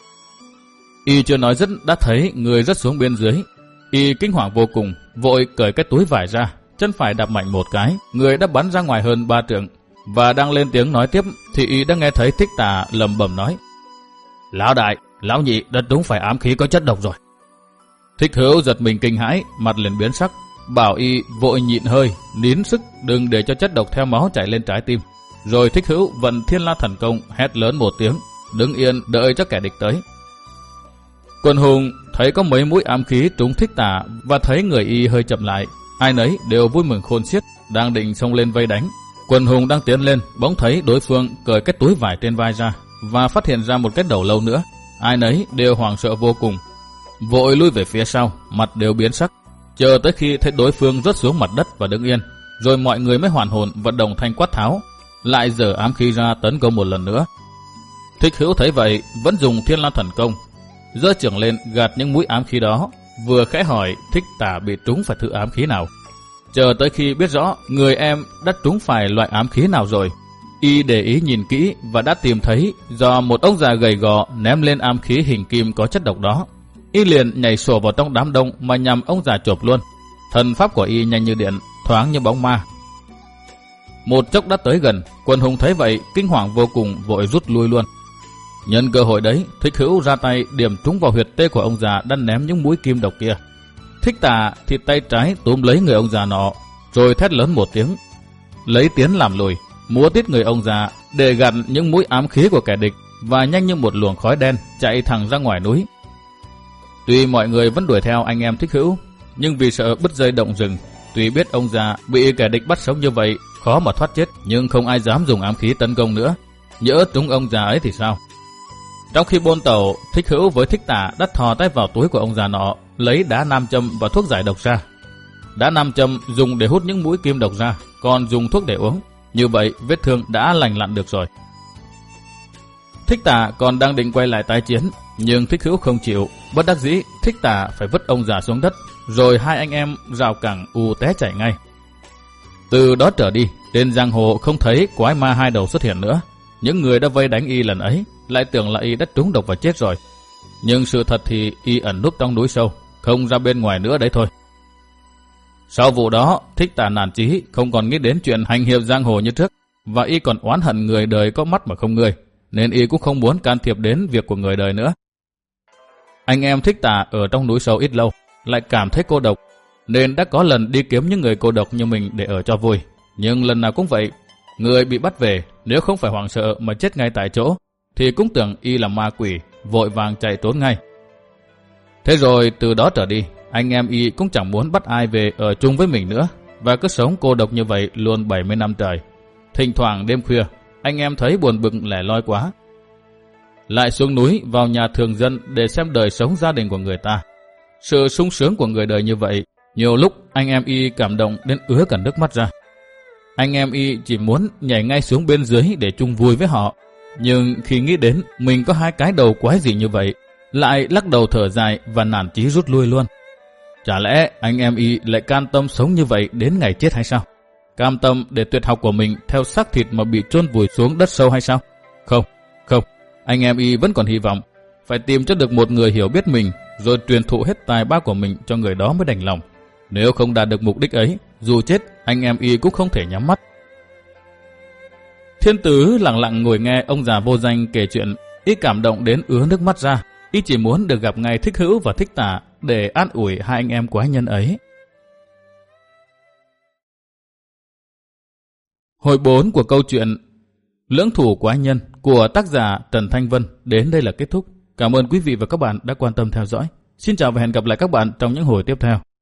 Y chưa nói dứt đã thấy người rớt xuống bên dưới. Y kinh hoàng vô cùng, vội cởi cái túi vải ra, chân phải đạp mạnh một cái, người đã bắn ra ngoài hơn ba trượng. Và đang lên tiếng nói tiếp thì y đã nghe thấy Thích Tả lẩm bẩm nói: "Lão đại, lão nhị đã trúng phải ám khí có chất độc rồi." Thích Hữu giật mình kinh hãi, mặt liền biến sắc, bảo y vội nhịn hơi, nín sức đừng để cho chất độc theo máu chảy lên trái tim. Rồi Thích Hữu vận Thiên La Thần Công, hét lớn một tiếng, đứng yên đợi cho kẻ địch tới. Quần hùng thấy có mấy mũi ám khí trúng Thích Tả và thấy người y hơi chậm lại, ai nấy đều vui mừng khôn xiết, đang định xông lên vây đánh. Quần hùng đang tiến lên, bỗng thấy đối phương cởi cái túi vải trên vai ra và phát hiện ra một cái đầu lâu nữa. Ai nấy đều hoảng sợ vô cùng, vội lui về phía sau, mặt đều biến sắc, chờ tới khi thấy đối phương rớt xuống mặt đất và đứng yên, rồi mọi người mới hoàn hồn vận động thanh quát tháo, lại giở ám khí ra tấn công một lần nữa. Thích Hữu thấy vậy vẫn dùng Thiên La Thần Công, giơ chưởng lên gạt những mũi ám khí đó, vừa khẽ hỏi Thích Tả bị trúng phải thứ ám khí nào. Chờ tới khi biết rõ người em đã trúng phải loại ám khí nào rồi, y để ý nhìn kỹ và đã tìm thấy do một ông già gầy gò ném lên ám khí hình kim có chất độc đó. Y liền nhảy sổ vào trong đám đông mà nhằm ông già chộp luôn. Thần pháp của y nhanh như điện, thoáng như bóng ma. Một chốc đã tới gần, quần hùng thấy vậy kinh hoàng vô cùng, vội rút lui luôn. Nhân cơ hội đấy, Thích Hữu ra tay điểm trúng vào huyệt tê của ông già đang ném những mũi kim độc kia. Thích Tả thì tay trái túm lấy người ông già nọ, rồi thét lớn một tiếng, lấy tiến làm lùi, múa tít người ông già để gạt những mũi ám khí của kẻ địch, và nhanh như một luồng khói đen chạy thẳng ra ngoài núi. Tuy mọi người vẫn đuổi theo anh em Thích Hữu, nhưng vì sợ bứt dây động rừng, tuy biết ông già bị kẻ địch bắt sống như vậy khó mà thoát chết, nhưng không ai dám dùng ám khí tấn công nữa, nhỡ trúng ông già ấy thì sao. Trong khi bôn tẩu, Thích Hữu với Thích Tả đã thò tay vào túi của ông già nọ, lấy đá nam châm và thuốc giải độc ra. Đá nam châm dùng để hút những mũi kim độc ra, còn dùng thuốc để uống. Như vậy vết thương đã lành lặn được rồi. Thích Tả còn đang định quay lại tái chiến, nhưng Thích Hữu không chịu. Bất đắc dĩ, Thích Tả phải vứt ông già xuống đất, rồi hai anh em rào cẳng ù té chảy ngay. Từ đó trở đi, trên giang hồ không thấy quái ma hai đầu xuất hiện nữa. Những người đã vây đánh y lần ấy lại tưởng là y đã trúng độc và chết rồi. Nhưng sự thật thì y ẩn núp trong núi sâu, không ra bên ngoài nữa đấy thôi. Sau vụ đó, Thích Tả nản chí, không còn nghĩ đến chuyện hành hiệp giang hồ như trước, và y còn oán hận người đời có mắt mà không người, nên y cũng không muốn can thiệp đến việc của người đời nữa. Anh em Thích Tả ở trong núi sâu ít lâu, lại cảm thấy cô độc, nên đã có lần đi kiếm những người cô độc như mình để ở cho vui. Nhưng lần nào cũng vậy, người bị bắt về nếu không phải hoảng sợ mà chết ngay tại chỗ, thì cũng tưởng y là ma quỷ, vội vàng chạy trốn ngay. Thế rồi từ đó trở đi, anh em y cũng chẳng muốn bắt ai về ở chung với mình nữa, và cứ sống cô độc như vậy luôn bảy mươi năm trời. Thỉnh thoảng đêm khuya, anh em thấy buồn bực lẻ loi quá, lại xuống núi vào nhà thường dân để xem đời sống gia đình của người ta. Sự sung sướng của người đời như vậy, nhiều lúc anh em y cảm động đến ứa cả nước mắt ra. Anh em y chỉ muốn nhảy ngay xuống bên dưới để chung vui với họ, nhưng khi nghĩ đến mình có hai cái đầu quái gì như vậy, lại lắc đầu thở dài và nản chí rút lui luôn. Chả lẽ anh em y lại can tâm sống như vậy đến ngày chết hay sao? Cam tâm để tuyệt học của mình theo xác thịt mà bị chôn vùi xuống đất sâu hay sao? Không, không, anh em y vẫn còn hy vọng. Phải tìm cho được một người hiểu biết mình, rồi truyền thụ hết tài ba của mình cho người đó mới đành lòng. Nếu không đạt được mục đích ấy, dù chết, anh em y cũng không thể nhắm mắt. Thiên Tứ lặng lặng ngồi nghe ông già vô danh kể chuyện, y cảm động đến ứa nước mắt ra. Y chỉ muốn được gặp ngay Thích Hữu và Thích Tả để an ủi hai anh em quái nhân ấy. Hồi bốn của câu chuyện Lưỡng thủ quái nhân của tác giả Trần Thanh Vân đến đây là kết thúc. Cảm ơn quý vị và các bạn đã quan tâm theo dõi. Xin chào và hẹn gặp lại các bạn trong những hồi tiếp theo.